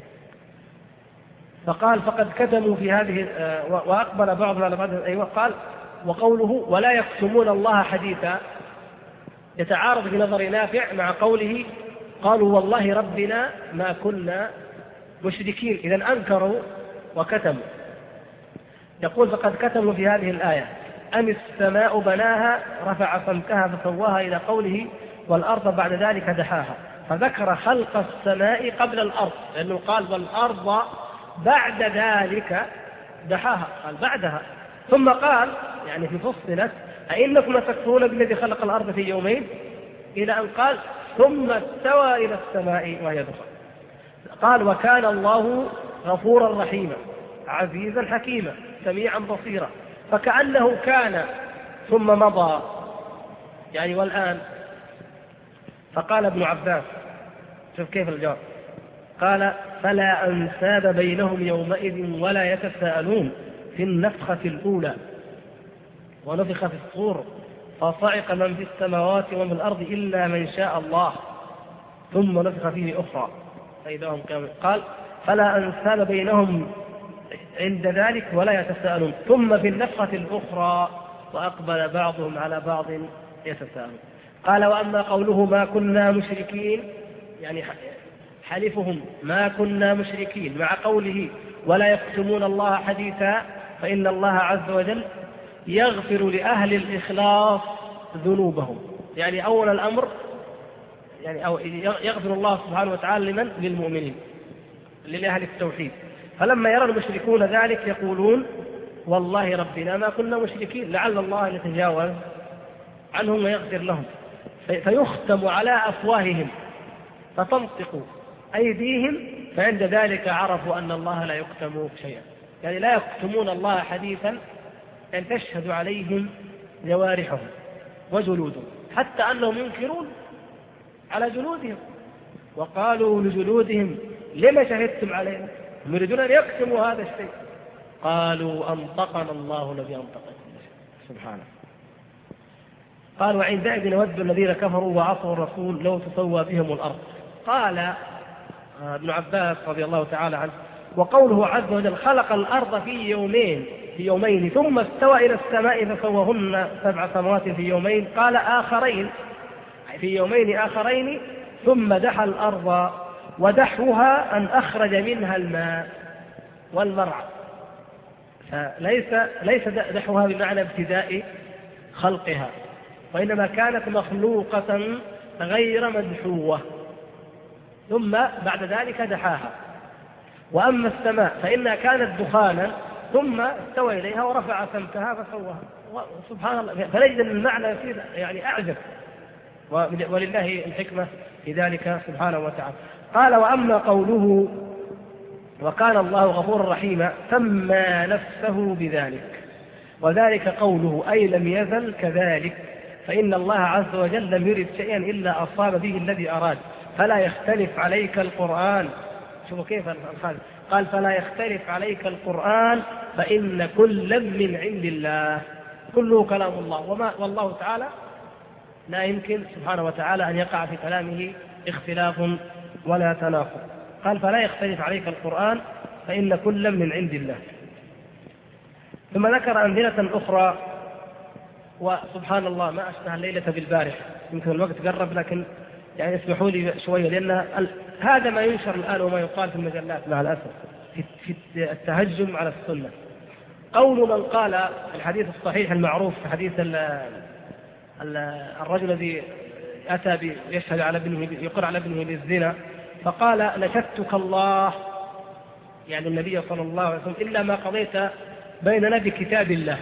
Speaker 1: فقال: فقد كتموا في هذه وأقبل بعضهم على بعض. أيوة. قال: وقوله ولا يكتمون الله حديثا يتعارض في نظر نافع مع قوله: قالوا والله ربنا ما كنا مشركين. إذن أنكروا وكتموا. يقول: فقد كتموا في هذه الآية: أم السماء بناها رفع سمكها فسواها إلى قوله والأرض بعد ذلك دحاها، فذكر خلق السماء قبل الأرض، لأنه قال والأرض بعد ذلك دحاها، قال بعدها. ثم قال يعني في فصلت: أئنكم لتكفرون بالذي خلق الأرض في يومين، إلى أن قال: ثم استوى إلى السماء وهي دخان. قال: وكان الله غفورا رحيما عزيزا حكيما سميعا بصيرا. فكأنه كان ثم مضى يعني والآن. فقال ابن عباس، شوف كيف الجواب، قال: فلا أنساب بينهم يومئذ ولا يتساءلون في النفخة الأولى ونفخ في الصور فصعق من في السماوات ومن في الأرض إلا من شاء الله ثم نفخ فيه أخرى فإذا هم كامل. قال: فلا أنساب بينهم عند ذلك ولا يتساءلون. ثم في النفخة الأخرى وأقبل بعضهم على بعض يتساءلون. قال: وأما قوله ما كنا مشركين، يعني حلفهم ما كنا مشركين، مع قوله ولا يكتمون الله حديثا، فإن الله عز وجل يغفر لأهل الإخلاص ذنوبهم. يعني أول الأمر يعني أو يغفر الله سبحانه وتعالى لمن؟ للمؤمنين لأهل التوحيد. فلما يرى المشركون ذلك يقولون والله ربنا ما كنا مشركين، لعل الله يتجاوز عنهم ويغفر لهم. فيختم على أفواههم فتنطق أيديهم، فعند ذلك عرفوا أن الله لا يكتم شيئا. يعني لا يكتمون الله حديثا، أن تشهد عليهم جوارحهم وجلودهم، حتى أنهم ينكرون على جلودهم وقالوا لجلودهم لما شهدتم علينا، يريدون أن يكتموا هذا الشيء. قالوا أنطقنا الله الذي أنطق كل شيء سبحانه. قال: وعندئذ يود الذين كفروا وعصوا الرسول لو تسوى بهم الأرض. قال ابن عباس رضي الله تعالى عنه: وقوله عز وجل خلق الأرض في يومين ثم استوى إلى السماء فسواهن 7 سماوات في يومين، قال آخرين في يومين آخرين، ثم دحى الأرض ودحوها أن أخرج منها الماء والمرعى. فليس دحوها بمعنى ابتداء خلقها، وإنما كانت مخلوقة غير مدحوة ثم بعد ذلك دحاها. وأما السماء فإنها كانت دخانا ثم استوى إليها ورفع سمكها فسواها. سبحان الله، فنجد المعنى يصير يعني أعجب، ولله الحكمة في ذلك سبحانه وتعالى. قال وأما قوله وكان الله غفورا رحيما سمى نفسه بذلك، وذلك قوله أي لم يزل كذلك، فإن الله عز وجل لم يرد شيئا إلا أصاب به الذي أراد، فلا يختلف عليك القرآن. شوفوا كيف الخالد قال فلا يختلف عليك القرآن فإن كل من عند الله، كله كلام الله، والله تعالى لا يمكن سبحانه وتعالى أن يقع في كلامه اختلاف ولا تناقض. قال فلا يختلف عليك القرآن فإن كل من عند الله. ثم ذكر أمثلة أخرى، وسبحان الله ما أشبه الليلة بالبارحة، يمكن الوقت قرب لكن يعني اسمحوا لي شوية، لأن هذا ما ينشر الآن وما يقال في المجلات مع الأسف في التهجم على السنة. قول من قال الحديث الصحيح المعروف، حديث الرجل الذي أتى يشهد على ابنه يقر على ابنه بالزنا، فقال نشدتك الله، يعني النبي صلى الله عليه وسلم، إلا ما قضيت بيننا بكتاب الله.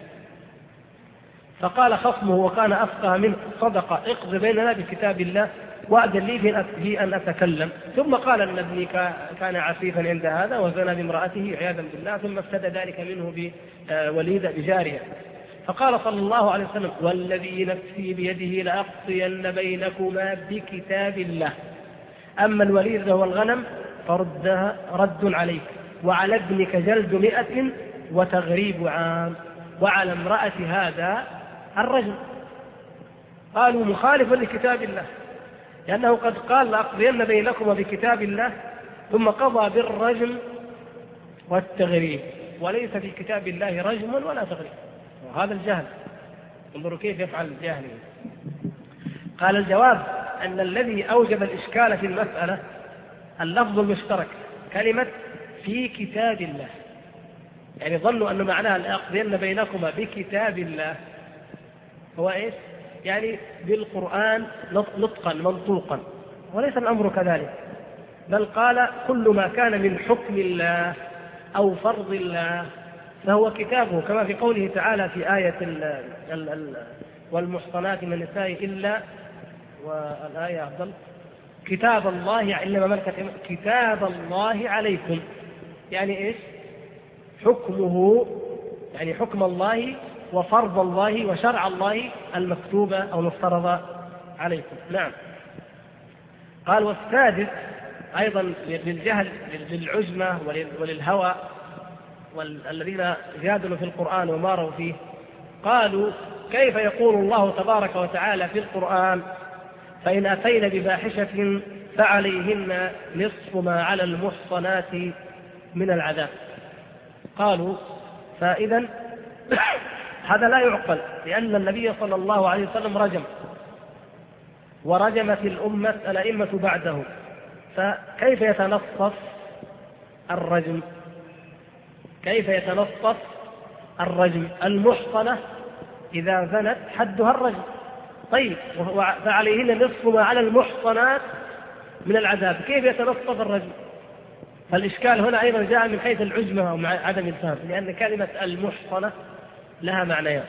Speaker 1: فقال خصمه وكان أفقه منه صدق، اقض بيننا بكتاب الله وأذن لي في أن أتكلم. ثم قال أن ابني كان عفيفا عند هذا وزنى بامرأته عياذا بالله، ثم افتدى ذلك منه بوليد بجارية. فقال صلى الله عليه وسلم والذي نفسي بيده لأقضين بينكما بكتاب الله، أما الوليد وهو الغنم فردها رد عليك، وعلى ابنك جلد 100 وتغريب عام، وعلى امرأة هذا الرجل. قالوا مخالف لكتاب الله، لأنه قد قال لأقضين بينكما بكتاب الله ثم قضى بالرجم والتغريب، وليس في كتاب الله رجم ولا تغريب، وهذا الجهل. انظروا كيف يفعل الجاهل. قال الجواب أن الذي أوجب الإشكال في المسألة اللفظ المشترك كلمة في كتاب الله، يعني ظنوا أن معناها لأقضين بينكما بكتاب الله هو إيش؟ يعني بالقرآن نطقا منطوقا، وليس الأمر كذلك، بل قال كل ما كان من حكم الله أو فرض الله فهو كتابه، كما في قوله تعالى في آية والمحصنات من النساء إلا، والآية أفضل كتاب الله إلا ما ملكت كتاب الله عليكم، يعني إيش؟ حكمه، يعني حكم الله وفرض الله وشرع الله المكتوبة أو المفترضة عليكم. نعم. قال والسادس أيضا للجهل للعجمة وللهوى والذين جادلوا في القرآن وماروا فيه، قالوا كيف يقول الله تبارك وتعالى في القرآن فإن أتين بفاحشة فعليهن نصف ما على المحصنات من العذاب. قالوا فإذا هذا لا يعقل، لأن النبي صلى الله عليه وسلم رجم ورجمت الأئمة بعده، فكيف يتنصف الرجم؟ كيف يتنصف الرجم؟ المحصنة إذا زنت حدها الرجم، طيب فعليهن نصف ما على المحصنات من العذاب، كيف يتنصف الرجم؟ فالإشكال هنا أيضا جاء من حيث العجمة ومع عدم الفهم، لأن كلمة المحصنة لها معنيان.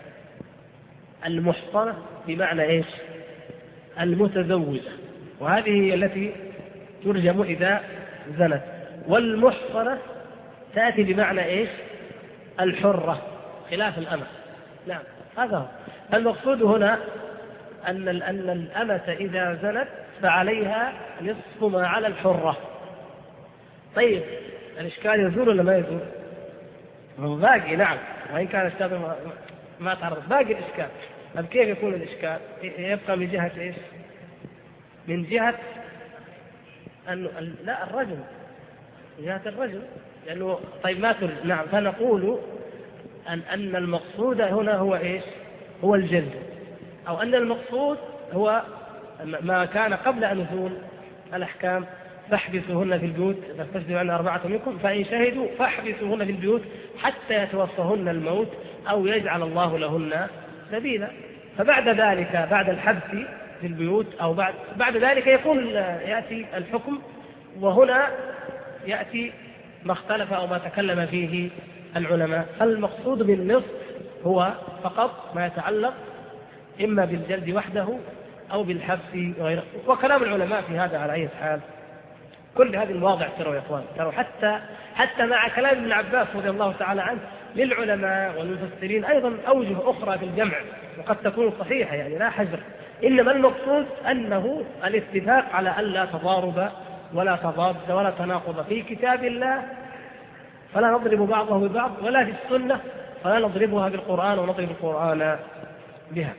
Speaker 1: المحصنة بمعنى إيش؟ المتزوجة، وهذه هي التي ترجم إذا زنت، والمحصنة تأتي بمعنى إيش؟ الحرة خلاف الأمة. نعم هذا هو المقصود هنا، أن الأمة إذا زنت فعليها نصف ما على الحرة. طيب الإشكال يزول ولا ما يزول؟ هو باقي، نعم، وإن كان الشاب ما تعرض باقي الإشكال. طيب كيف يكون الإشكال؟ يبقى من جهة إيش؟ من جهة أن لا الرجل جهة الرجل، لأنه طيب ما نعم، فنقول أن المقصود هنا هو إيش؟ هو الجلد، أو أن المقصود هو ما كان قبل أن نزول الأحكام، فاحبسوهن في البيوت فاستشهدوا عن 4 منكم فإن شهدوا فاحبسوهن في البيوت حتى يتوفهن الموت أو يجعل الله لهن سبيلا. فبعد ذلك، بعد الحبس في البيوت أو بعد ذلك يأتي الحكم، وهنا يأتي ما اختلف أو ما تكلم فيه العلماء. المقصود بالنصف هو فقط ما يتعلق إما بالجلد وحده أو بالحبس وغيره. وكلام العلماء في هذا على أي حال كل هذه المواضع تروا يا إخوان، تروا حتى مع كلام ابن عباس رضي الله تعالى عنه للعلماء والمفسرين أيضا أوجه أخرى في الجمع وقد تكون صحيحة، يعني لا حجر، إنما المقصود أنه الاتفاق على أن لا تضارب ولا تضاد ولا تناقض في كتاب الله فلا نضرب بعضه ببعض، ولا في السنة فلا نضربها بالقرآن ونضرب القرآن بها.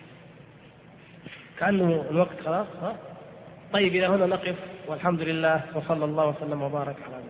Speaker 1: كأنه الوقت خلاص. طيب إلى هنا نقف، والحمد لله، وصلى الله وسلم وبارك على